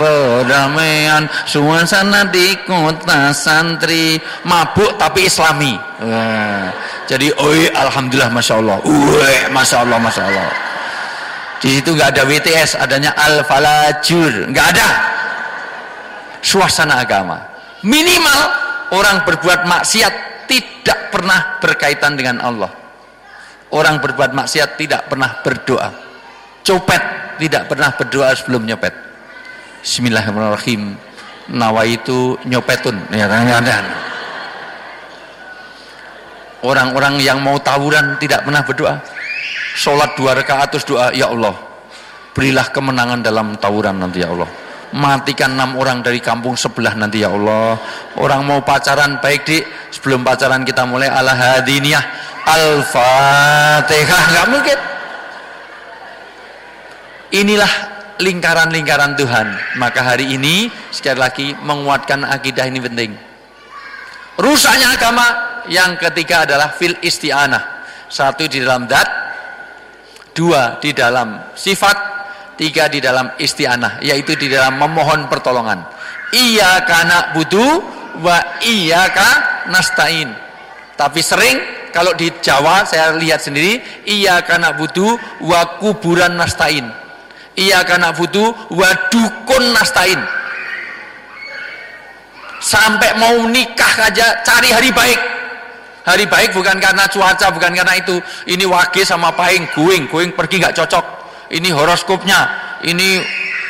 suasana di kota santri, mabuk tapi islami. Jadi, alhamdulillah, masya Allah, masya Allah. Di situ nggak ada WTS, adanya al-falajur, nggak ada. Suasana agama. Minimal orang berbuat maksiat tidak pernah berkaitan dengan Allah. Orang berbuat maksiat tidak pernah berdoa. Copet tidak pernah berdoa sebelum nyopet. Bismillahirrahmanirrahim. Nawaitu nyopetun. Orang-orang yang mau tawuran tidak pernah berdoa. Sholat 2 rakaat terus doa, ya Allah, berilah kemenangan dalam tawuran nanti ya Allah. Matikan 6 orang dari kampung sebelah nanti ya Allah. Orang mau pacaran, baik sebelum pacaran kita mulai ala hadiniyah al-fatihah, nggak mungkin. Inilah lingkaran-lingkaran Tuhan. Maka hari ini sekali lagi menguatkan akidah ini penting. Rusaknya agama yang ketiga adalah fil isti'anah. 1 di dalam zat, 2 di dalam sifat, 3 di dalam isti'anah, yaitu di dalam memohon pertolongan. Iyyaka na'budu wa iyyaka nasta'in. Tapi sering kalau di Jawa saya lihat sendiri, iyyaka na'budu wa kuburan nasta'in, iyyaka na'budu wa dukun nasta'in. Sampai mau nikah aja cari hari baik. Hari baik bukan karena cuaca, bukan karena itu. Ini wage sama paing, going pergi nggak cocok. Ini horoskopnya, ini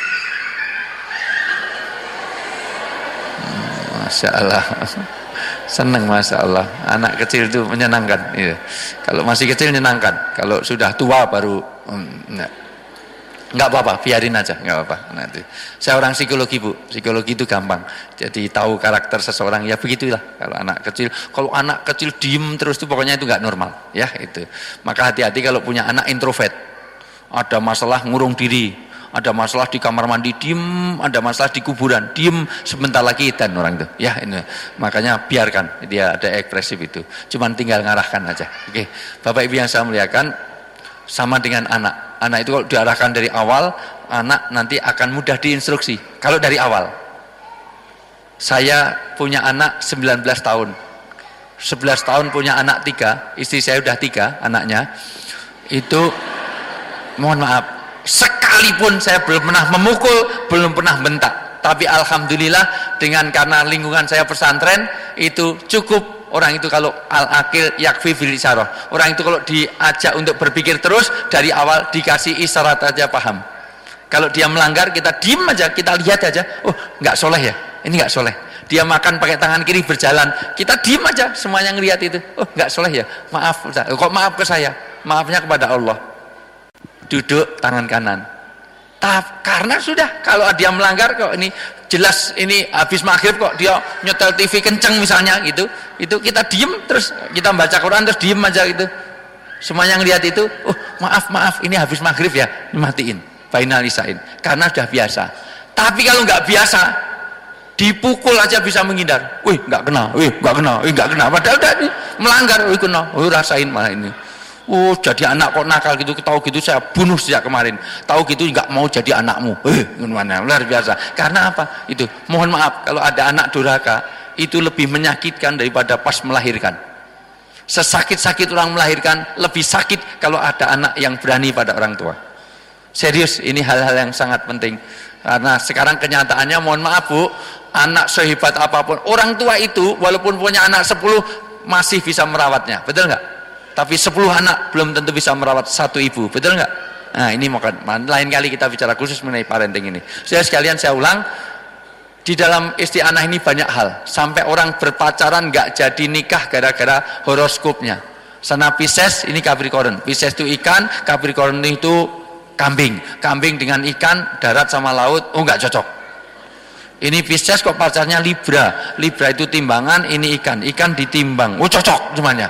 Masya Allah, seneng Masya Allah. Anak kecil itu menyenangkan ya. Kalau masih kecil menyenangkan, kalau sudah tua baru nggak apa-apa, biarin aja, nggak apa-apa. Nanti saya orang psikologi Bu, psikologi itu gampang, jadi tahu karakter seseorang ya begitulah. Kalau anak kecil diem terus itu pokoknya itu nggak normal ya itu. Maka hati-hati kalau punya anak introvert. Ada masalah ngurung diri, ada masalah di kamar mandi diem, ada masalah di kuburan diem, sebentar lagi dan orang itu ya ini. Makanya biarkan dia ada ekspresif itu, cuman tinggal ngarahkan aja. Oke, Bapak Ibu yang saya muliakan, sama dengan anak itu kalau diarahkan dari awal, anak nanti akan mudah diinstruksi. Kalau dari awal, saya punya anak 19 tahun 11 tahun punya anak 3, istri saya udah 3 anaknya itu. Mohon maaf, sekalipun saya belum pernah memukul, belum pernah bentak. Tapi alhamdulillah karena lingkungan saya pesantren itu cukup orang itu kalau al-akil yakfi bil isyarah, orang itu kalau diajak untuk berpikir terus dari awal dikasih isyarat aja paham. Kalau dia melanggar kita diem aja, kita lihat aja, oh nggak soleh ya, ini nggak soleh. Dia makan pakai tangan kiri berjalan, kita diem aja, semuanya ngelihat itu, oh nggak soleh ya, maaf, kok maaf ke saya, maafnya kepada Allah. Duduk tangan kanan. Karena sudah, kalau dia melanggar kok ini jelas ini habis maghrib kok dia nyetel TV kenceng misalnya gitu, itu kita diem terus kita baca Quran terus diem aja gitu. Semuanya ngelihat itu, oh maaf ini habis maghrib ya, matiin, finalisain, karena sudah biasa. Tapi kalau nggak biasa, dipukul aja bisa menghindar. Wih nggak kena, padahal udah melanggar, wih kena, rasain malah ini. Oh jadi anak kok nakal gitu, tahu gitu saya bunuh sejak kemarin, tahu gitu nggak mau jadi anakmu, gimana, luar biasa. Karena apa? Itu mohon maaf kalau ada anak durhaka itu lebih menyakitkan daripada pas melahirkan. Sesakit-sakit orang melahirkan, lebih sakit kalau ada anak yang berani pada orang tua. Serius, ini hal-hal yang sangat penting. Karena sekarang kenyataannya, mohon maaf Bu, anak sehebat apapun, orang tua itu walaupun punya anak 10 masih bisa merawatnya, betul nggak? Tapi 10 anak belum tentu bisa merawat satu ibu, betul nggak? Nah ini lain kali kita bicara khusus mengenai parenting ini. Sekalian saya ulang, di dalam isti'anah ini banyak hal, sampai orang berpacaran nggak jadi nikah gara-gara horoskopnya. Sana Pisces, ini Capricorn, Pisces itu ikan, Capricorn itu kambing, kambing dengan ikan, darat sama laut, oh nggak cocok. Ini Pisces kok pacarnya Libra, Libra itu timbangan, ini ikan, ikan ditimbang, oh cocok semuanya.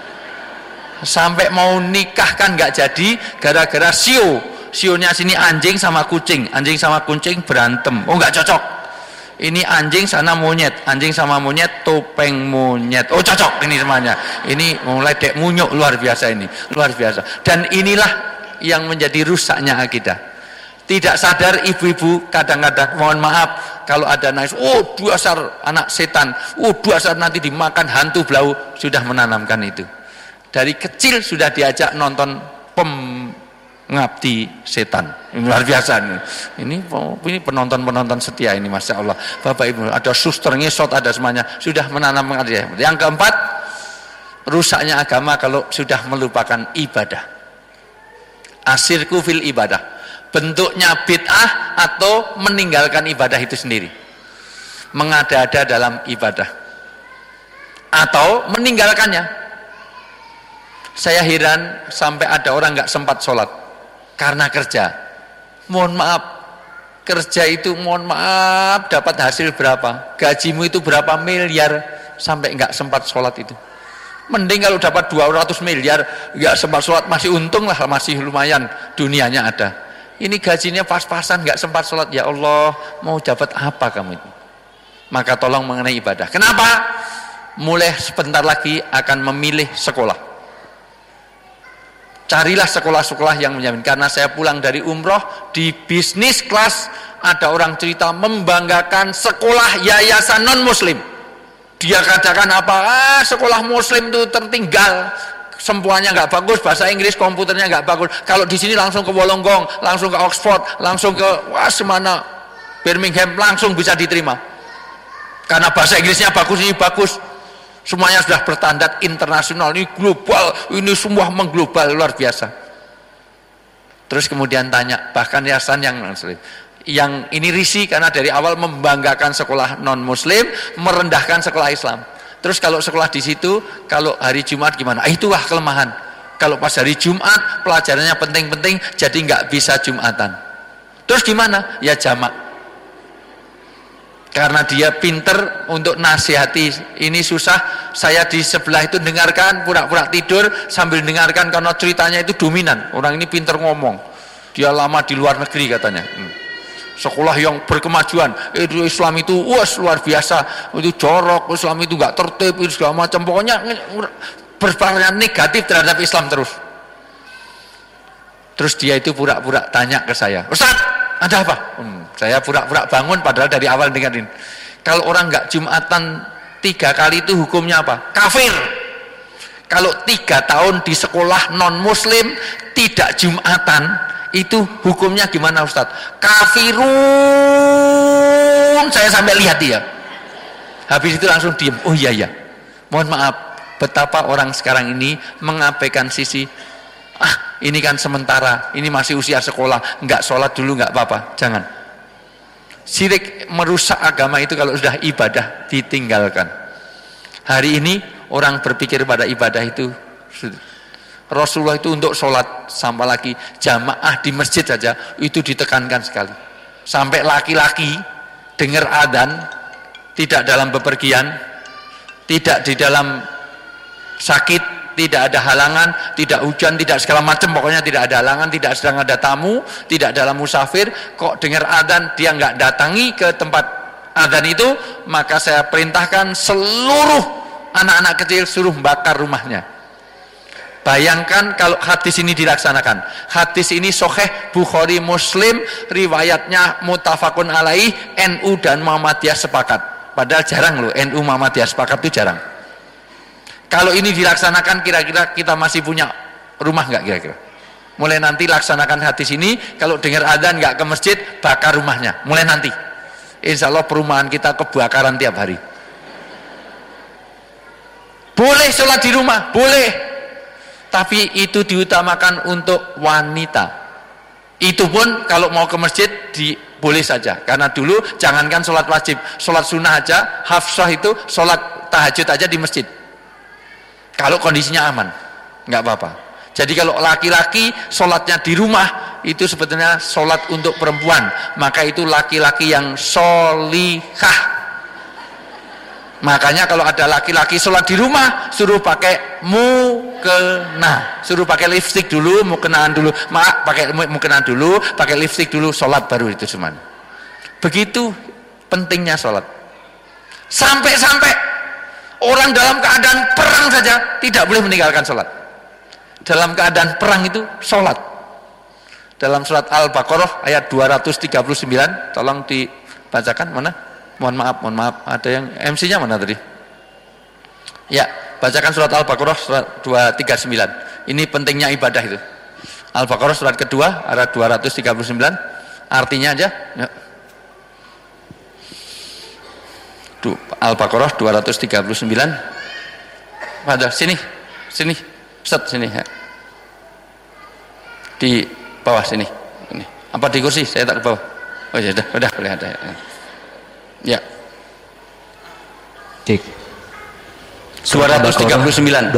Sampai mau nikah kan nggak jadi gara-gara sionya sini anjing sama kucing berantem, oh nggak cocok. Ini anjing sana monyet, anjing sama monyet topeng monyet, oh cocok ini semuanya. Ini mulai dek munyuk, luar biasa ini, luar biasa. Dan inilah yang menjadi rusaknya akidah. Tidak sadar ibu-ibu kadang-kadang, mohon maaf kalau ada nangis, oh dasar anak setan, oh dasar nanti dimakan hantu belau, sudah menanamkan itu. Dari kecil sudah diajak nonton pengabdi setan, ini luar biasa ini penonton setia ini, masya Allah. Bapak Ibu, ada suster ngesot, ada semuanya, sudah menanamkan dia. Yang keempat, rusaknya agama kalau sudah melupakan ibadah. Asyirku fil ibadah, bentuknya bid'ah atau meninggalkan ibadah itu sendiri, mengada-ada dalam ibadah atau meninggalkannya. Saya heran sampai ada orang nggak sempat sholat karena kerja. Mohon maaf, kerja itu mohon maaf dapat hasil berapa, gajimu itu berapa miliar sampai nggak sempat sholat itu. Mending kalau dapat 200 miliar nggak sempat sholat, masih untung lah, masih lumayan dunianya ada. Ini gajinya pas-pasan nggak sempat sholat, ya Allah mau dapat apa kamu itu? Maka tolong mengenai ibadah. Kenapa? Mulai sebentar lagi akan memilih sekolah. Carilah sekolah-sekolah yang menjamin. Karena saya pulang dari umroh, di bisnis kelas ada orang cerita membanggakan sekolah yayasan non muslim. Dia katakan apa? Sekolah muslim itu tertinggal, sempuannya nggak bagus, bahasa Inggris, komputernya nggak bagus. Kalau di sini langsung ke Wollongong, langsung ke Oxford, langsung ke semana Birmingham, langsung bisa diterima. Karena bahasa Inggrisnya bagus, ini bagus. Semuanya sudah berstandar internasional, ini global, ini semua mengglobal, luar biasa. Terus kemudian tanya, bahkan yayasan yang ini risih karena dari awal membanggakan sekolah non muslim, merendahkan sekolah Islam. Terus kalau sekolah di situ, kalau hari Jumat gimana? Itulah kelemahan. Kalau pas hari Jumat pelajarannya penting-penting, jadi nggak bisa Jumatan. Terus gimana? Ya jamak. Karena dia pinter untuk nasihati, ini susah, saya di sebelah itu dengarkan, pura-pura tidur sambil dengarkan karena ceritanya itu dominan. Orang ini pinter ngomong, dia lama di luar negeri katanya. Sekolah yang berkemajuan, itu Islam itu luar biasa, itu jorok, Islam itu nggak tertib, itu segala macam, pokoknya berpandangan negatif terhadap Islam terus. Terus dia itu pura-pura tanya ke saya, Ustaz, ada apa? Saya pura-pura bangun padahal dari awal dengerin. Kalau orang nggak Jumatan 3 kali itu hukumnya apa? Kafir. Kalau 3 tahun di sekolah non muslim tidak Jumatan, itu hukumnya gimana Ustaz? Kafirun. Saya sampai lihat dia. Habis itu langsung diem. Oh iya. Mohon maaf, betapa orang sekarang ini mengabaikan sisi ini kan sementara, ini masih usia sekolah, enggak sholat dulu enggak apa-apa. Jangan. Syirik merusak agama itu kalau sudah ibadah ditinggalkan. Hari ini orang berpikir pada ibadah itu, Rasulullah itu untuk sholat, sampai lagi jamaah di masjid saja itu ditekankan sekali. Sampai laki-laki dengar adzan, tidak dalam bepergian, tidak di dalam sakit, tidak ada halangan, tidak hujan, tidak segala macam, pokoknya tidak ada halangan, tidak sedang ada tamu, tidak dalam musafir, kok dengar adzan dia nggak datangi ke tempat adzan itu, maka saya perintahkan seluruh anak-anak kecil suruh bakar rumahnya. Bayangkan kalau hadis ini dilaksanakan. Hadis ini sahih Bukhari Muslim, riwayatnya muttafaqun alaih, NU dan Muhammadiyah sepakat. Padahal jarang loh NU Muhammadiyah sepakat itu jarang. Kalau ini dilaksanakan, kira-kira kita masih punya rumah nggak kira-kira? Mulai nanti laksanakan hadis ini, kalau dengar adzan nggak ke masjid, bakar rumahnya. Mulai nanti, insya Allah perumahan kita kebakaran tiap hari. Boleh sholat di rumah, boleh. Tapi itu diutamakan untuk wanita. Itu pun kalau mau ke masjid boleh saja. Karena dulu jangankan sholat wajib, sholat sunnah aja, Hafsah itu sholat tahajud aja di masjid. Kalau kondisinya aman, nggak apa-apa. Jadi kalau laki-laki sholatnya di rumah, itu sebetulnya sholat untuk perempuan. Maka itu laki-laki yang sholihah. Makanya kalau ada laki-laki sholat di rumah, suruh pakai mukena, suruh pakai lipstik dulu, mukenaan dulu, pakai mukenaan dulu, pakai lipstik dulu, sholat baru itu cuman. Begitu pentingnya sholat. Sampai-sampai orang dalam keadaan perang saja tidak boleh meninggalkan sholat. Dalam keadaan perang itu sholat. Dalam surat Al-Baqarah ayat 239, tolong dibacakan, mana? Mohon maaf, ada yang MC-nya mana tadi? Ya, bacakan surat Al-Baqarah surat 239. Ini pentingnya ibadah itu. Al-Baqarah surat kedua ayat 239. Artinya aja. Ya. Al-Baqarah 239. Pada sini. Ustaz sini ya. Di bawah sini. Ini. Apa di kursi? Saya tak ke bawah. Oh ya udah boleh ada ya. Ya. Cek. 239.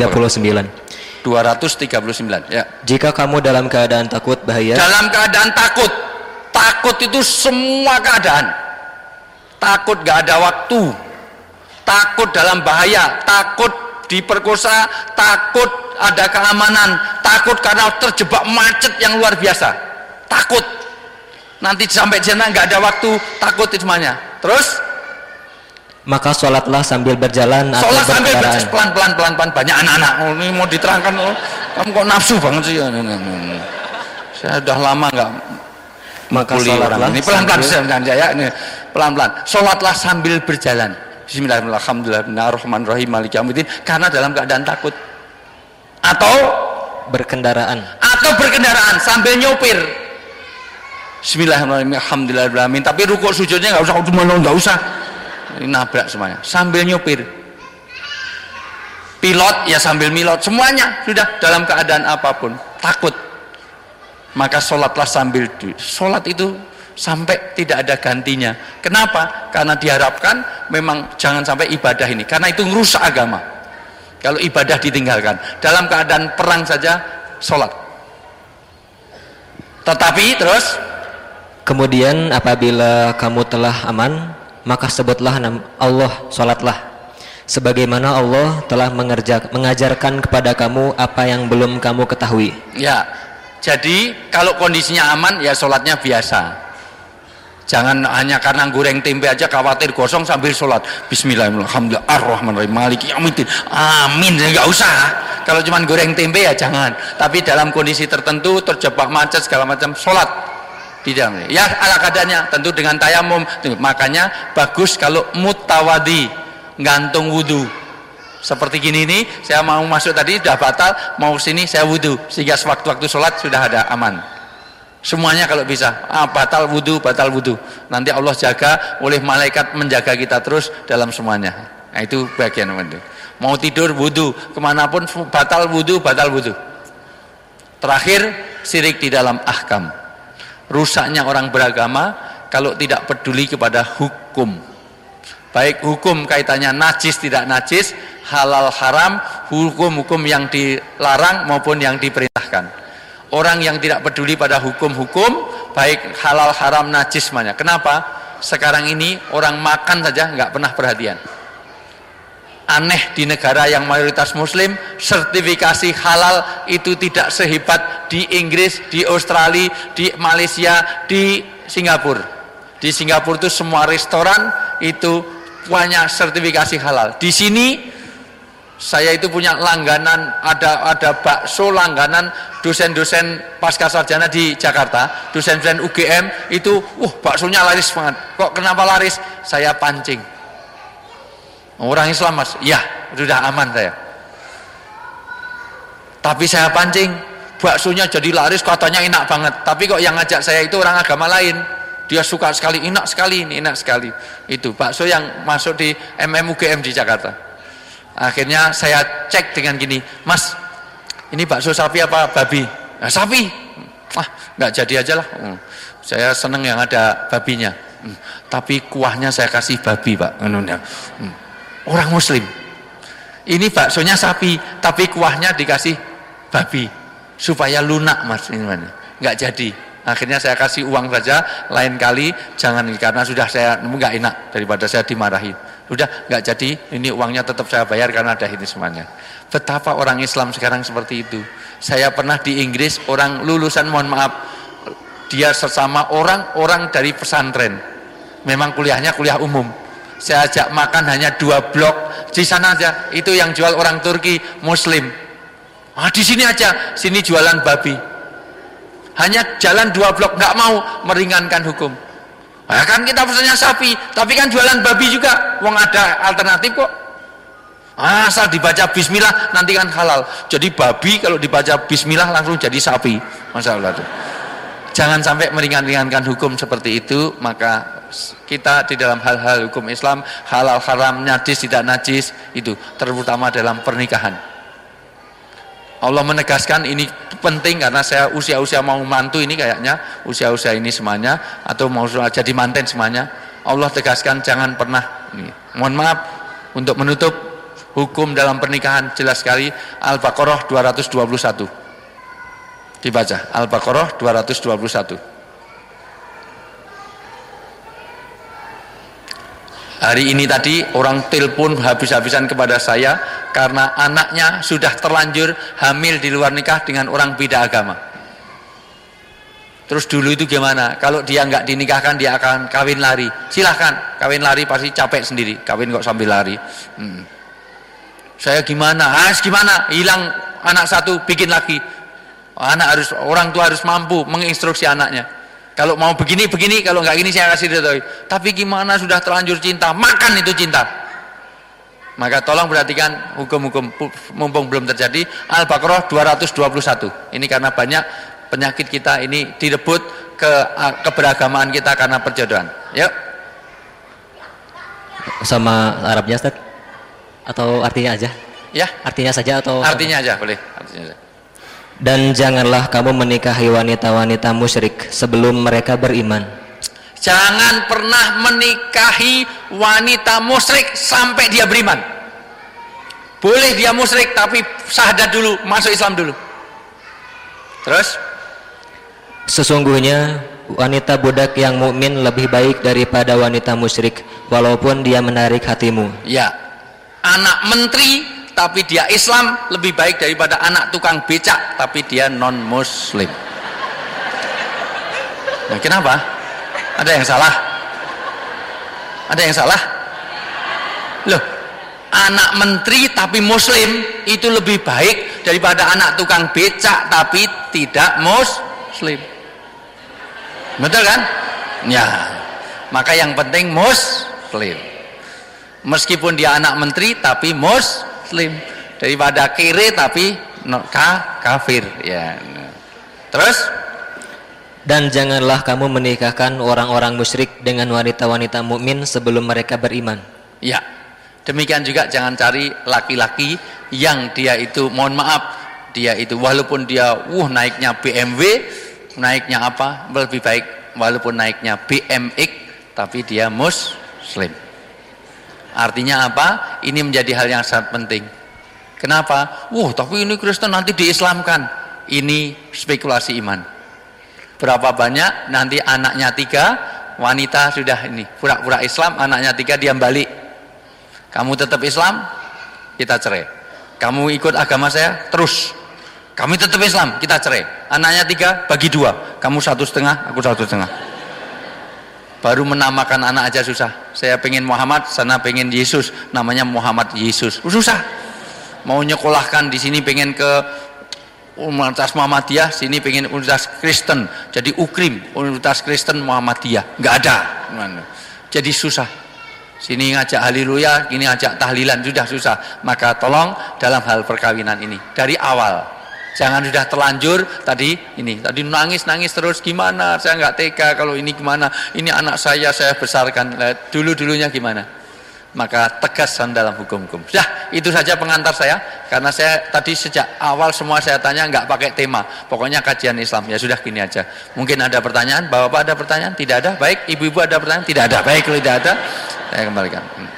239. Ya. Jika kamu dalam keadaan takut bahaya. Dalam keadaan takut. Takut itu semua keadaan. Takut gak ada waktu. Takut dalam bahaya, takut diperkosa, takut ada keamanan, takut karena terjebak macet yang luar biasa. Takut. Nanti sampai sana nggak ada waktu, takut itu semuanya. Terus maka sholatlah sambil berjalan atau sholat sambil berkendaraan. Pelan-pelan banyak anak-anak. Oh, ini mau diterangkan, kamu kok nafsu banget sih? Saya udah lama nggak. Maka sholatlah ini pelan-pelan ya, ini pelan-pelan. Sholatlah sambil berjalan. Bismillahirrahmanirrahim. Ar-Rahmanir-Rahim. Maliki yaumiddin. Karena dalam keadaan takut. Atau berkendaraan sambil nyopir. Bismillahirrahmanirrahim. Alhamdulillahirrahmanirrahim. Tapi rukuk sujudnya nggak usah. Ini nabrak semuanya. Sambil nyopir. Pilot ya sambil milot. Semuanya sudah dalam keadaan apapun. Takut. Maka sholatlah sambil sholat itu sampai tidak ada gantinya. Kenapa? Karena diharapkan memang jangan sampai ibadah ini. Karena itu merusak agama. Kalau ibadah ditinggalkan. Dalam keadaan perang saja sholat. Tetapi terus kemudian apabila kamu telah aman, maka sebutlah Allah, sholatlah sebagaimana Allah telah mengajarkan kepada kamu apa yang belum kamu ketahui. Ya, jadi kalau kondisinya aman ya sholatnya biasa. Jangan hanya karena goreng tempe aja khawatir gosong sambil sholat. Bismillahirrahmanirrahim. Ar-Rahmanir-Rahim. Maliki yaumiddin. Amin. Enggak usah. Kalau cuma goreng tempe ya jangan. Tapi dalam kondisi tertentu terjebak macet segala macam sholat. Tidak. Ya ala kadarnya. Tentu dengan tayamum. Makanya bagus kalau mutawadi, gantung wudu. Seperti gini nih. Saya mau masuk tadi sudah batal. Mau sini saya wudu. Sehingga sewaktu-waktu sholat sudah ada aman. Semuanya kalau bisa batal wudu. Nanti Allah jaga oleh malaikat menjaga kita terus dalam semuanya. Nah itu bagian itu. Mau tidur wudu, kemanapun batal wudu. Terakhir, syirik di dalam ahkam. Rusaknya orang beragama kalau tidak peduli kepada hukum. Baik hukum kaitannya najis tidak najis, halal haram, hukum-hukum yang dilarang maupun yang diperintahkan. Orang yang tidak peduli pada hukum-hukum, baik halal haram najis semuanya. Kenapa? Sekarang ini orang makan saja nggak pernah perhatian. Aneh di negara yang mayoritas muslim, sertifikasi halal itu tidak sehebat di Inggris, di Australia, di Malaysia, di Singapura. Di Singapura itu semua restoran itu punya sertifikasi halal. Di sini saya itu punya langganan, ada bakso langganan dosen-dosen pasca sarjana di Jakarta, dosen-dosen UGM itu, baksonya laris banget. Kok kenapa laris? Saya pancing. Orang Islam mas, ya sudah aman saya. Tapi saya pancing, baksonya jadi laris, katanya enak banget. Tapi kok yang ngajak saya itu orang agama lain. Dia suka sekali, enak sekali, ini enak sekali. Itu bakso yang masuk di UGM di Jakarta. Akhirnya saya cek dengan gini, mas, ini bakso sapi apa babi? Nah, sapi. Nggak jadi aja lah. Saya seneng yang ada babinya. Tapi kuahnya saya kasih babi, pak. Orang muslim. Ini baksonya sapi, tapi kuahnya dikasih babi supaya lunak, mas. Ini mana? Nggak jadi. Akhirnya saya kasih uang saja, lain kali jangan, karena sudah saya nggak enak daripada saya dimarahi. Sudah nggak jadi, ini uangnya tetap saya bayar karena ada ini semuanya. Betapa orang Islam sekarang seperti itu. Saya pernah di Inggris, orang lulusan, mohon maaf, dia sesama orang dari pesantren. Memang kuliahnya kuliah umum. Saya ajak makan hanya 2 blok di sana aja. Itu yang jual orang Turki Muslim. Di sini aja, sini jualan babi. Hanya jalan 2 blok, nggak mau, meringankan hukum. Kan kita pesannya sapi, tapi kan jualan babi juga. Wong ada alternatif kok. Asal dibaca bismillah nanti kan halal. Jadi babi kalau dibaca bismillah langsung jadi sapi. Masya Allah tuh. Jangan sampai meringankan hukum seperti itu. Maka kita di dalam hal-hal hukum Islam, halal haram, najis tidak najis, itu terutama dalam pernikahan. Allah menegaskan ini penting karena saya usia-usia mau mantu ini kayaknya, usia-usia ini semuanya, atau mau jadi manten semuanya, Allah tegaskan jangan pernah ini. Mohon maaf, untuk menutup hukum dalam pernikahan jelas sekali, Al-Baqarah 221 dibaca, Al-Baqarah 221. Hari ini tadi orang telepon habis-habisan kepada saya karena anaknya sudah terlanjur hamil di luar nikah dengan orang beda agama. Terus dulu itu gimana? Kalau dia nggak dinikahkan dia akan kawin lari. Silahkan, kawin lari pasti capek sendiri. Kawin kok sambil lari. Saya gimana? Gimana? Hilang anak satu, bikin lagi. Orang tua harus mampu menginstruksi anaknya. Kalau mau begini, kalau nggak gini saya kasih ridhoi. Tapi gimana sudah terlanjur cinta, makan itu cinta. Maka tolong perhatikan hukum-hukum mumpung belum terjadi. Al-Baqarah 221. Ini karena banyak penyakit kita ini direbut keberagamaan kita karena perjodohan. Yuk. Sama Arabnya Ustaz? Atau artinya aja? Ya. Artinya saja atau? Artinya aja, boleh. Artinya aja. Dan janganlah kamu menikahi wanita-wanita musyrik sebelum mereka beriman. Jangan pernah menikahi wanita musyrik sampai dia beriman. Boleh dia musyrik tapi syahadat dulu, masuk Islam dulu. Terus? Sesungguhnya wanita budak yang mukmin lebih baik daripada wanita musyrik walaupun dia menarik hatimu. Ya. Anak menteri tapi dia Islam lebih baik daripada anak tukang becak tapi dia non muslim. Nah, kenapa? Ada yang salah? Ada yang salah? Loh, anak menteri tapi muslim itu lebih baik daripada anak tukang becak tapi tidak muslim. Betul kan? Ya. Maka yang penting muslim. Meskipun dia anak menteri tapi muslim, daripada kere tapi kafir ya. Terus, dan janganlah kamu menikahkan orang-orang musyrik dengan wanita-wanita mukmin sebelum mereka beriman. Ya. Demikian juga jangan cari laki-laki yang dia itu, mohon maaf, dia itu walaupun dia naiknya BMW, naiknya apa, lebih baik walaupun naiknya BMX, tapi dia muslim. Artinya apa? Ini menjadi hal yang sangat penting. Kenapa? Tapi ini Kristen nanti diislamkan. Ini spekulasi iman. Berapa banyak nanti anaknya 3, wanita sudah ini pura-pura Islam, anaknya 3 dia balik. Kamu tetap Islam, kita cerai. Kamu ikut agama saya, terus. Kami tetap Islam, kita cerai. Anaknya 3 bagi 2, kamu 1,5, aku 1,5. Baru menamakan anak aja susah. Saya pengen Muhammad, sana pengen Yesus, namanya Muhammad Yesus. Susah. Mau nyekolahkan di sini pengen ke Universitas Muhammadiyah, sini pengen Universitas Kristen, jadi UKRIM, Universitas Kristen Muhammadiyah, nggak ada. Jadi susah. Sini ngajak haleluya, ini ngajak tahlilan, sudah susah. Maka tolong dalam hal perkawinan ini dari awal, jangan sudah terlanjur tadi nangis terus, gimana? Saya nggak tega kalau ini gimana? Ini anak saya besarkan. Dulunya gimana? Maka tegasan dalam hukum-hukum. Sudah, itu saja pengantar saya, karena saya tadi sejak awal semua saya tanya nggak pakai tema, pokoknya kajian Islam. Ya sudah, gini aja. Mungkin ada pertanyaan, Bapak ada pertanyaan? Tidak ada? Baik. Ibu-ibu ada pertanyaan? Tidak ada. Baik, kalau tidak ada, saya kembalikan.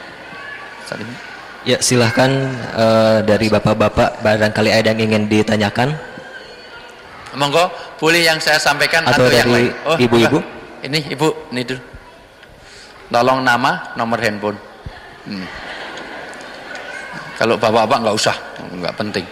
Ya, silahkan dari bapak-bapak, barangkali ada yang ingin ditanyakan. Monggo, boleh yang saya sampaikan atau yang dari lain. ibu-ibu? Ini ibu, ini dulu. Tolong nama, nomor handphone. Kalau bapak-bapak nggak usah, nggak penting.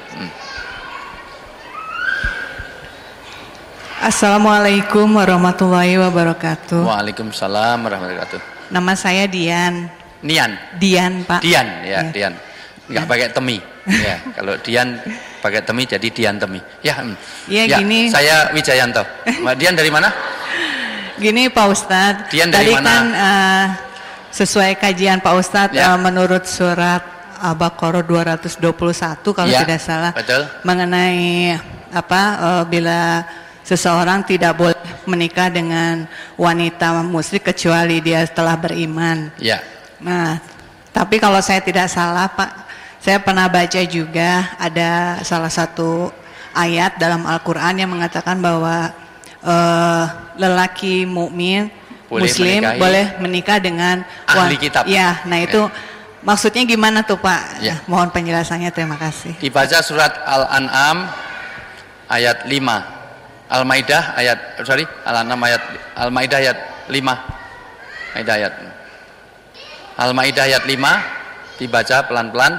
Assalamualaikum warahmatullahi wabarakatuh. Waalaikumsalam warahmatullahi wabarakatuh. Nama saya Dian. Dian, Pak. Dian, ya. Dian. Nggak pakai temi. Ya, kalau Dian pakai temi jadi Dian temi. Ya, gini. Saya Wijayanto. Dian dari mana? Gini Pak Ustadz. Dian dari tadi mana? Kan sesuai kajian Pak Ustadz, menurut surat Al-Baqarah 221 kalau tidak salah, betul, mengenai bila seseorang tidak boleh menikah dengan wanita musyrik kecuali dia telah beriman. Ya. Nah, tapi kalau saya tidak salah Pak, saya pernah baca juga ada salah satu ayat dalam Al-Quran yang mengatakan bahwa lelaki mukmin Muslim boleh menikah dengan ahli kitab. Ya, nah itu maksudnya gimana tuh Pak? Ya. Mohon penjelasannya, terima kasih. Dibaca surat Al-An'am ayat 5, Al-Maidah ayat Al-An'am ayat Al-Maidah ayat 5, Al-Maidah ayat 5, dibaca pelan-pelan.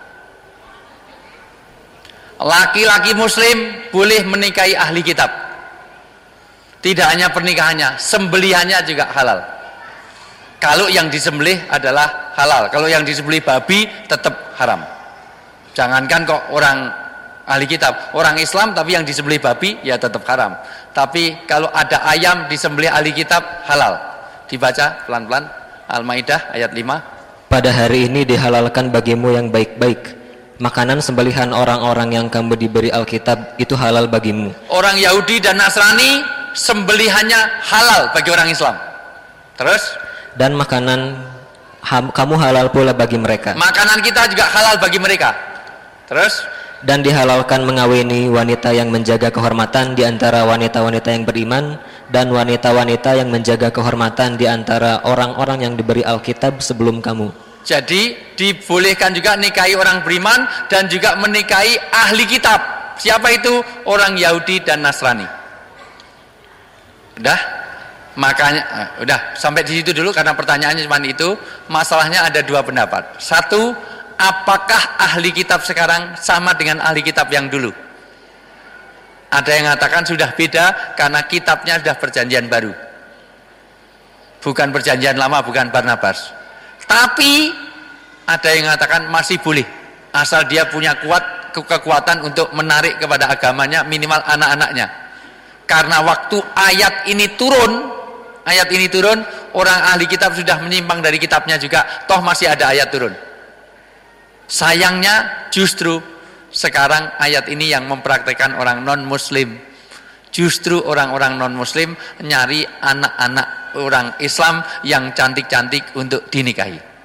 Laki-laki Muslim boleh menikahi ahli kitab. Tidak hanya pernikahannya, sembelihannya juga halal. Kalau yang disembelih adalah halal, kalau yang disembelih babi tetap haram. Jangankan kok orang ahli kitab, orang Islam tapi yang disembelih babi ya tetap haram. Tapi kalau ada ayam disembelih ahli kitab halal. Dibaca pelan-pelan Al-Maidah ayat 5. Pada hari ini dihalalkan bagimu yang baik-baik. Makanan sembelihan orang-orang yang kamu diberi Alkitab itu halal bagimu. Orang Yahudi dan Nasrani sembelihannya halal bagi orang Islam. Terus? Dan makanan kamu halal pula bagi mereka. Makanan kita juga halal bagi mereka. Terus? Dan dihalalkan mengawini wanita yang menjaga kehormatan di antara wanita-wanita yang beriman, dan wanita-wanita yang menjaga kehormatan di antara orang-orang yang diberi Alkitab sebelum kamu. Jadi dibolehkan juga nikahi orang beriman dan juga menikahi ahli kitab. Siapa itu? Orang Yahudi dan Nasrani. Udah? Makanya udah sampai di situ dulu karena pertanyaannya cuma itu. Masalahnya ada dua pendapat. Satu, apakah ahli kitab sekarang sama dengan ahli kitab yang dulu? Ada yang mengatakan sudah beda karena kitabnya sudah perjanjian baru. Bukan perjanjian lama, bukan Barnabas. Tapi ada yang mengatakan masih boleh asal dia punya kekuatan untuk menarik kepada agamanya, minimal anak-anaknya. Karena waktu ayat ini turun, orang ahli kitab sudah menyimpang dari kitabnya juga, toh masih ada ayat turun. Sayangnya justru sekarang ayat ini yang mempraktekkan orang non-muslim. Justru orang-orang non-muslim nyari anak-anak orang Islam yang cantik-cantik untuk dinikahi.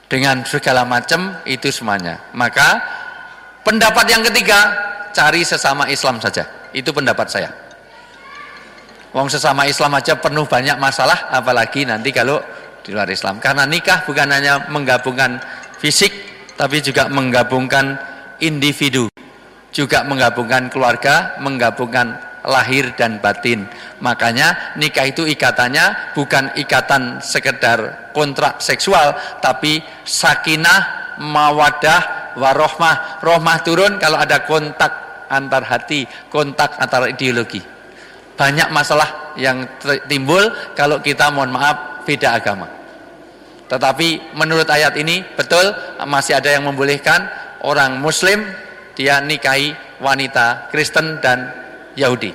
dengan segala macam itu semuanya. Maka pendapat yang ketiga, cari sesama Islam saja. Itu pendapat saya. Wong sesama Islam aja penuh banyak masalah, apalagi nanti kalau di luar Islam. Karena nikah bukan hanya menggabungkan fisik, tapi juga menggabungkan individu, juga menggabungkan keluarga, menggabungkan lahir dan batin. Makanya nikah itu ikatannya bukan ikatan sekedar kontrak seksual, tapi sakinah, mawadah, warohmah. Rohmah turun kalau ada kontak antar hati, kontak antar ideologi. Banyak masalah yang timbul kalau kita mohon maaf beda agama. Tetapi menurut ayat ini betul masih ada yang membolehkan orang muslim dia nikahi wanita Kristen dan Yahudi.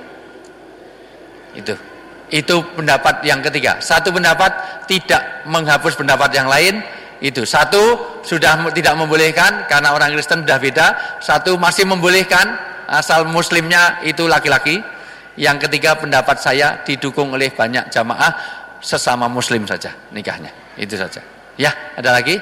Itu pendapat yang ketiga. Satu pendapat tidak menghapus pendapat yang lain. Itu satu sudah tidak membolehkan karena orang Kristen sudah beda. Satu masih membolehkan asal muslimnya itu laki-laki. Yang ketiga pendapat saya didukung oleh banyak jamaah sesama muslim saja nikahnya. Itu saja. Ya, ada lagi?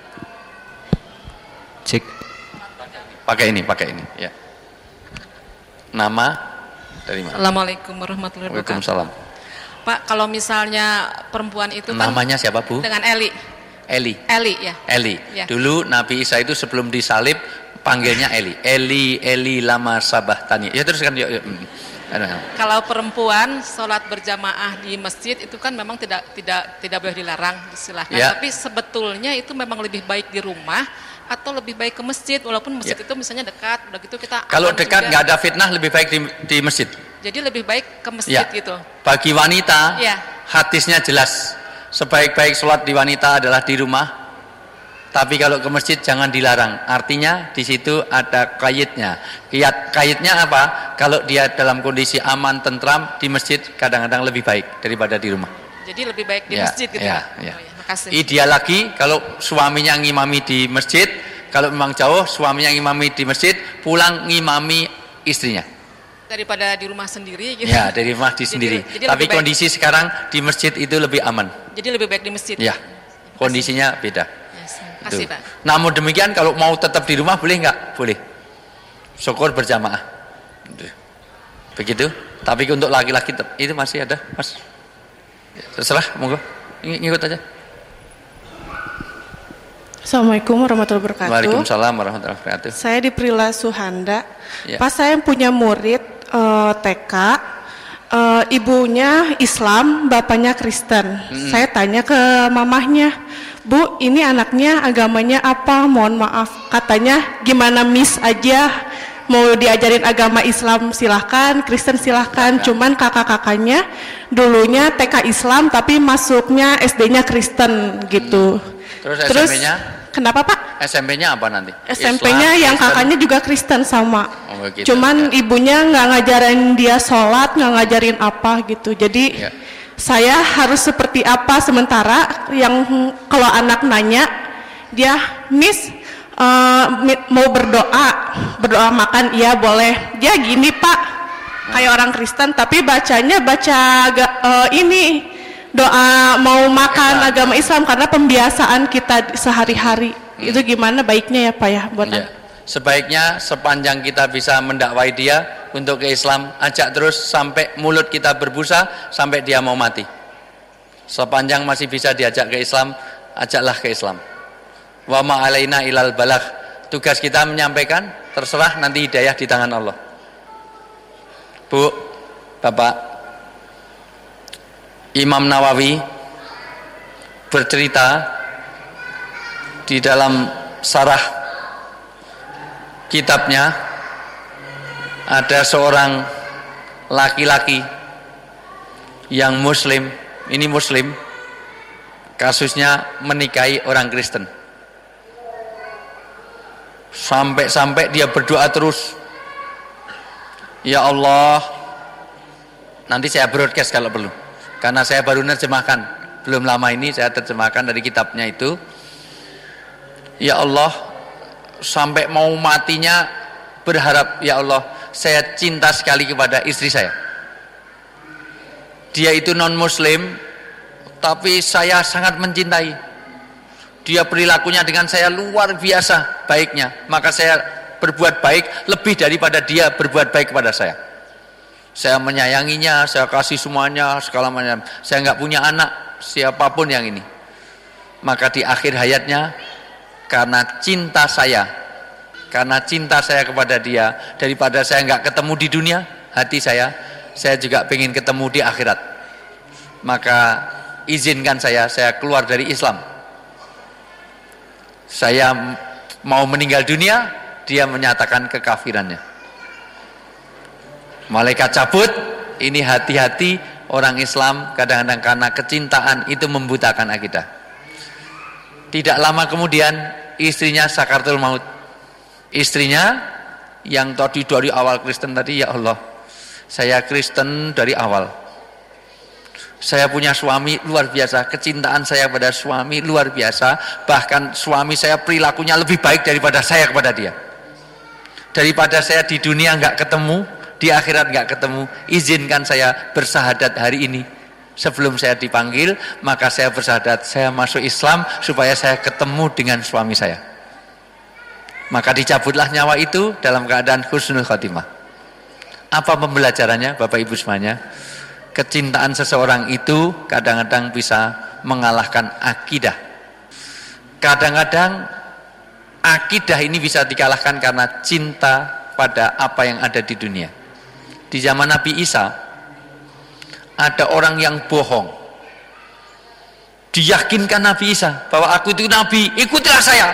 Cek. Pakai ini ya. Nama dari mana? Assalamualaikum warahmatullahi wabarakatuh. Waalaikumsalam. Pak, kalau misalnya perempuan itu kan namanya siapa, Bu? Dengan Eli. Eli ya. Eli. Ya. Dulu Nabi Isa itu sebelum disalib panggilnya Eli. Eli lama sabahtani. Ya teruskan yuk. Kalau perempuan sholat berjamaah di masjid itu kan memang tidak boleh dilarang, silahkan. Ya. Tapi sebetulnya itu memang lebih baik di rumah atau lebih baik ke masjid, walaupun masjid itu misalnya dekat, udah gitu kita. Kalau dekat nggak ada fitnah lebih baik di masjid. Jadi lebih baik ke masjid gitu. Bagi wanita, hadisnya jelas. Sebaik-baik sholat di wanita adalah di rumah. Tapi kalau ke masjid jangan dilarang. Artinya di situ ada kayitnya. Kayitnya apa? Kalau dia dalam kondisi aman, tentram, di masjid kadang-kadang lebih baik daripada di rumah. Jadi lebih baik di masjid gitu ya. Oh, ya. Makasih. Ideal lagi kalau suaminya ngimami di masjid, kalau memang jauh suaminya ngimami di masjid, pulang ngimami istrinya. Daripada di rumah sendiri gitu. Ya, dari rumah sendiri. Jadi tapi kondisi sekarang di masjid itu lebih aman. Jadi lebih baik di masjid. Ya. Kondisinya beda. Kasih, Pak. Namun demikian kalau mau tetap di rumah boleh nggak? Boleh. Syukur berjamaah. Begitu. Tapi untuk laki-laki itu masih ada, Mas. Terserah, monggo. Ngikut aja. Assalamualaikum warahmatullahi wabarakatuh. Waalaikumsalam warahmatullahi wabarakatuh. Saya di Prila Suhanda. Pas saya punya murid TK, ibunya Islam, bapaknya Kristen. Saya tanya ke mamahnya, Bu, ini anaknya agamanya apa? Mohon maaf. Katanya gimana Miss aja, mau diajarin agama Islam silahkan, Kristen silahkan. Cuman kakak-kakaknya dulunya TK Islam tapi masuknya SD-nya Kristen gitu. Terus SMP-nya? Kenapa Pak? SMP-nya apa nanti? SMP-nya yang Kristen. kakaknya juga Kristen sama. Oh, gitu. Cuman ibunya nggak ngajarin dia sholat, nggak ngajarin apa gitu. Jadi saya harus seperti apa? Sementara yang kalau anak nanya, dia Miss mau berdoa makan, iya boleh. Dia gini Pak, kayak orang Kristen, tapi bacanya ini doa mau makan agama Islam karena pembiasaan kita sehari-hari. Itu gimana baiknya ya Pak ya buat Sebaiknya sepanjang kita bisa mendakwai dia untuk ke Islam, ajak terus sampai mulut kita berbusa, sampai dia mau mati. Sepanjang masih bisa diajak ke Islam, ajaklah ke Islam. Wa ma alaina ilal balagh. Tugas kita menyampaikan, terserah nanti hidayah di tangan Allah. Bu, Bapak, Imam Nawawi bercerita di dalam sarah kitabnya, ada seorang laki-laki yang muslim, ini muslim, kasusnya menikahi orang Kristen. Sampai-sampai dia berdoa terus, ya Allah, nanti saya broadcast kalau perlu, karena saya baru nerjemahkan, belum lama ini saya terjemahkan dari kitabnya itu. Ya Allah, sampai mau matinya berharap, ya Allah, saya cinta sekali kepada istri saya. Dia itu non muslim, tapi saya sangat mencintai. dia perilakunya dengan saya luar biasa baiknya, maka saya berbuat baik lebih daripada dia berbuat baik kepada saya. Saya menyayanginya, saya kasih semuanya, segala macam. Saya nggak punya anak, siapapun yang ini. Maka di akhir hayatnya, karena cinta saya kepada dia, daripada saya nggak ketemu di dunia, hati saya juga pengen ketemu di akhirat. Maka izinkan saya keluar dari Islam. Saya mau meninggal dunia, dia menyatakan kekafirannya. Malaikat cabut. Ini hati-hati orang Islam kadang-kadang karena kecintaan itu membutakan akidah. Tidak lama kemudian istrinya sakaratul maut. Istrinya yang tadi dari awal Kristen tadi, ya Allah, saya Kristen dari awal. Saya punya suami luar biasa, kecintaan saya pada suami luar biasa, bahkan suami saya perilakunya lebih baik daripada saya kepada dia. Daripada saya di dunia nggak ketemu, di akhirat nggak ketemu, izinkan saya bersahadat hari ini. Sebelum saya dipanggil, maka saya bersahadat, saya masuk Islam supaya saya ketemu dengan suami saya. Maka dicabutlah nyawa itu dalam keadaan husnul khotimah. Apa pembelajarannya Bapak Ibu semuanya? Kecintaan seseorang itu kadang-kadang bisa mengalahkan akidah. Kadang-kadang akidah ini bisa dikalahkan karena cinta pada apa yang ada di dunia. Di zaman Nabi Isa, ada orang yang bohong, diyakinkan Nabi Isa bahwa aku itu Nabi, ikutilah saya.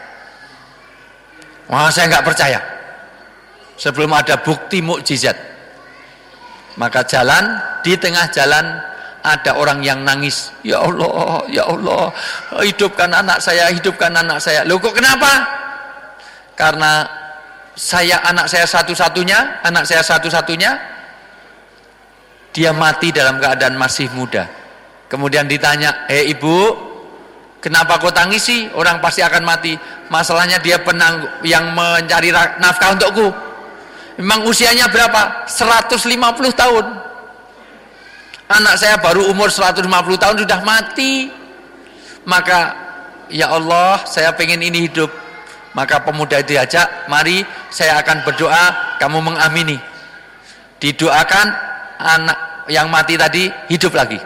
Wah, saya nggak percaya sebelum ada bukti mukjizat. Maka di tengah jalan ada orang yang nangis, ya Allah, ya Allah, hidupkan anak saya, hidupkan anak saya. Loh kok kenapa? Karena anak saya satu-satunya, dia mati dalam keadaan masih muda. Kemudian ditanya, ibu, kenapa kau tangisi? Orang pasti akan mati. Masalahnya dia yang mencari nafkah untukku. Memang usianya berapa? 150 tahun. Anak saya baru umur 150 tahun sudah mati. Maka, ya Allah, saya pengen ini hidup. Maka pemuda diajak, mari saya akan berdoa, kamu mengamini. Didoakan, anak yang mati tadi hidup lagi.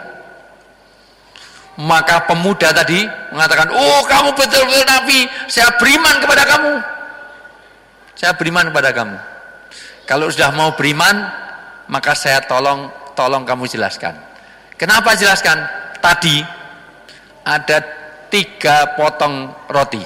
Maka pemuda tadi mengatakan, oh kamu betul-betul Nabi, saya beriman kepada kamu. Saya beriman kepada kamu. Kalau sudah mau beriman, maka saya tolong kamu jelaskan. Kenapa jelaskan? Tadi ada 3 potong roti.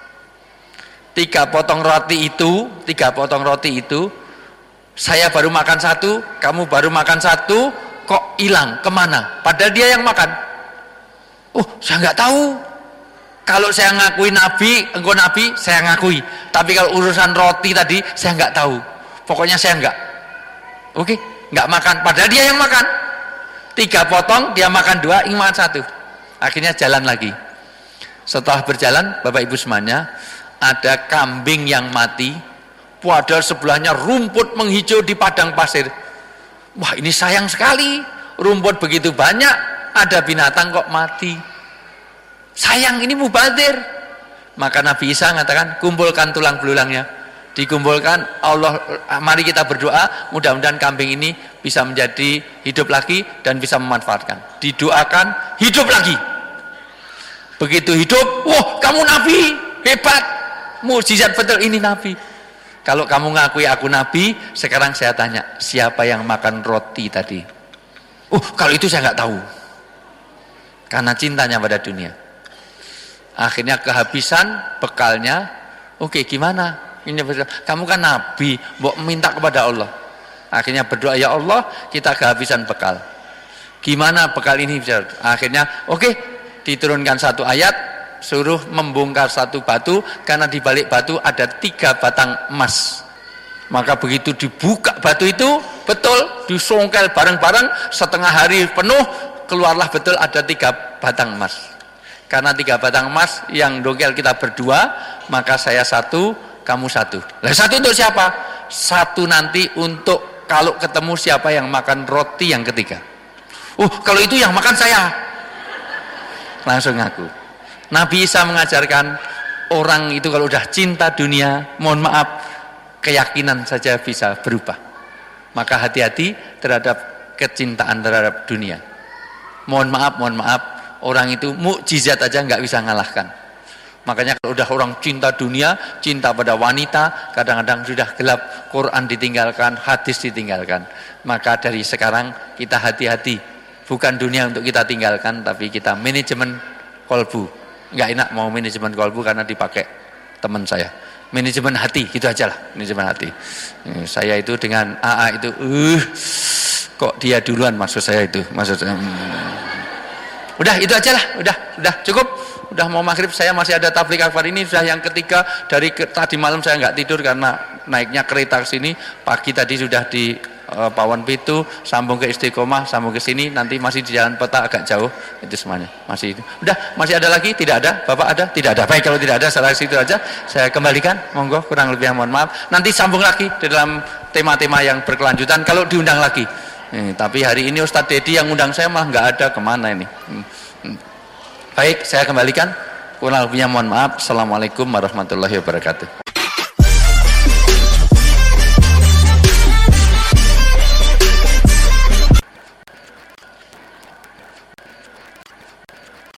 3 potong roti itu saya baru makan 1, kamu baru makan 1, kok hilang, kemana? Padahal dia yang makan. Saya nggak tahu. Kalau saya ngakui Nabi, engkau Nabi, saya ngakui. Tapi kalau urusan roti tadi, saya nggak tahu. Pokoknya saya nggak. Oke, nggak makan. Padahal dia yang makan. 3 potong, dia makan 2, ingin makan 1. Akhirnya jalan lagi. Setelah berjalan, Bapak Ibu semuanya, ada kambing yang mati. Padahal sebelahnya rumput menghijau di padang pasir. Wah, ini sayang sekali. Rumput begitu banyak, ada binatang kok mati. Sayang, ini mubazir. Maka Nabi Isa mengatakan, kumpulkan tulang belulangnya. Dikumpulkan, Allah, mari kita berdoa, mudah-mudahan kambing ini bisa menjadi hidup lagi dan bisa memanfaatkan. Didoakan, hidup lagi. Begitu hidup, wah, kamu Nabi, hebat, mukjizat betul, ini Nabi. Kalau kamu ngakui aku Nabi, sekarang saya tanya, siapa yang makan roti tadi? Kalau itu saya nggak tahu. Karena cintanya pada dunia. Akhirnya kehabisan bekalnya. Oke, gimana? Kamu kan Nabi, minta kepada Allah. Akhirnya berdoa, ya Allah, kita kehabisan bekal. Gimana bekal ini bisa? Akhirnya, diturunkan 1 ayat, suruh membongkar 1 batu, karena di balik batu ada 3 batang emas. Maka begitu dibuka batu itu, betul disongkel bareng-bareng, setengah hari penuh, keluarlah betul ada 3 batang emas. Karena 3 batang emas yang dongkel kita berdua, maka saya 1, kamu 1. Lah 1 untuk siapa? 1 nanti untuk kalau ketemu siapa yang makan roti yang ketiga. Kalau itu yang makan saya. Langsung ngaku. Nabi Isa mengajarkan orang itu kalau udah cinta dunia, mohon maaf, keyakinan saja bisa berubah. Maka hati-hati terhadap kecintaan terhadap dunia. Mohon maaf, orang itu mukjizat aja nggak bisa ngalahkan. Makanya kalau udah orang cinta dunia, cinta pada wanita, kadang-kadang sudah gelap, Quran ditinggalkan, hadis ditinggalkan. Maka dari sekarang kita hati-hati, bukan dunia untuk kita tinggalkan, tapi kita manajemen kolbu. Nggak enak mau manajemen kolbu karena dipakai teman saya. Manajemen hati, gitu aja lah, manajemen hati. Saya itu dengan AA itu, kok dia duluan maksud saya itu, Udah itu aja lah, udah cukup. Udah mau maghrib, saya masih ada tabligh akbar ini sudah yang ketiga. Dari tadi malam saya nggak tidur karena naiknya kereta ke sini. Pagi tadi sudah di Pawon Pitu, sambung ke Istiqomah, sambung ke sini, nanti masih di Jalan Peta agak jauh, itu semuanya masih. Udah, masih ada lagi? Tidak ada? Bapak ada? Tidak ada. Baik, kalau tidak ada, setelah situ aja saya kembalikan, monggo, kurang lebih mohon maaf. Nanti sambung lagi di dalam tema-tema yang berkelanjutan kalau diundang lagi. Tapi hari ini Ustadz Dedi yang undang saya malah nggak ada, kemana ini? Baik, saya kembalikan, kurang lebihnya mohon maaf. Assalamualaikum warahmatullahi wabarakatuh.